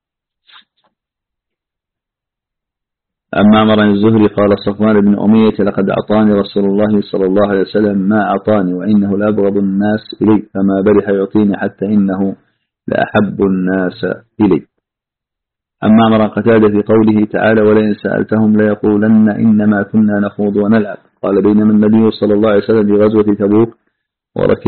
أما عمر عن الزهري قال صفوان بن أمية لقد أعطاني رسول الله صلى الله عليه وسلم ما أعطاني، وإنه لأبغض الناس إلي، فما برح يعطيني حتى إنه لأحب الناس إلي. أما عمر عن قتادة في قوله تعالى ولئن سألتهم ليقولن إنما كنا نخوض ونلعب. قال بينما النبي صلى الله عليه وسلم في غزوة تبوك وركب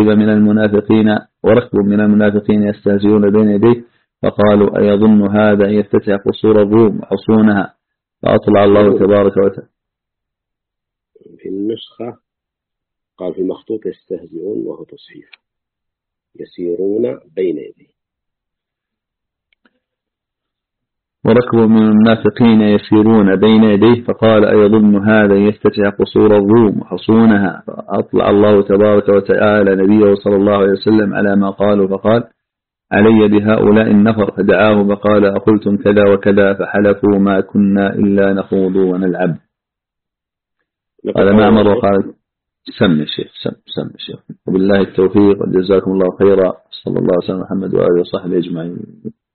من المنافقين يستهزئون بين يديه، فقالوا أيظن هذا أن يفتتح قصور الروم وحصونها، فأطلع الله تبارك وتعالى. في النسخة قال في المخطوط يستهزئون وهو تصحيف يسيرون بين يديه. وركب من المنافقين يسيرون بين يديه، فقال أيظن هذا يفتتح قصور الروم وحصونها، فأطلع الله تبارك وتعالى نبيه صلى الله عليه وسلم على ما قالوا، فقال علي بهؤلاء النفر، فدعاه فقال أقلتم كذا وكذا، فحلفوا ما كنا إلا نخوض ونلعب. قال معمر وقال سم الشيخ. وبالله التوفيق، وجزاكم الله خيرا، صلى الله عليه وسلم محمد وآله وصحبه أجمعين.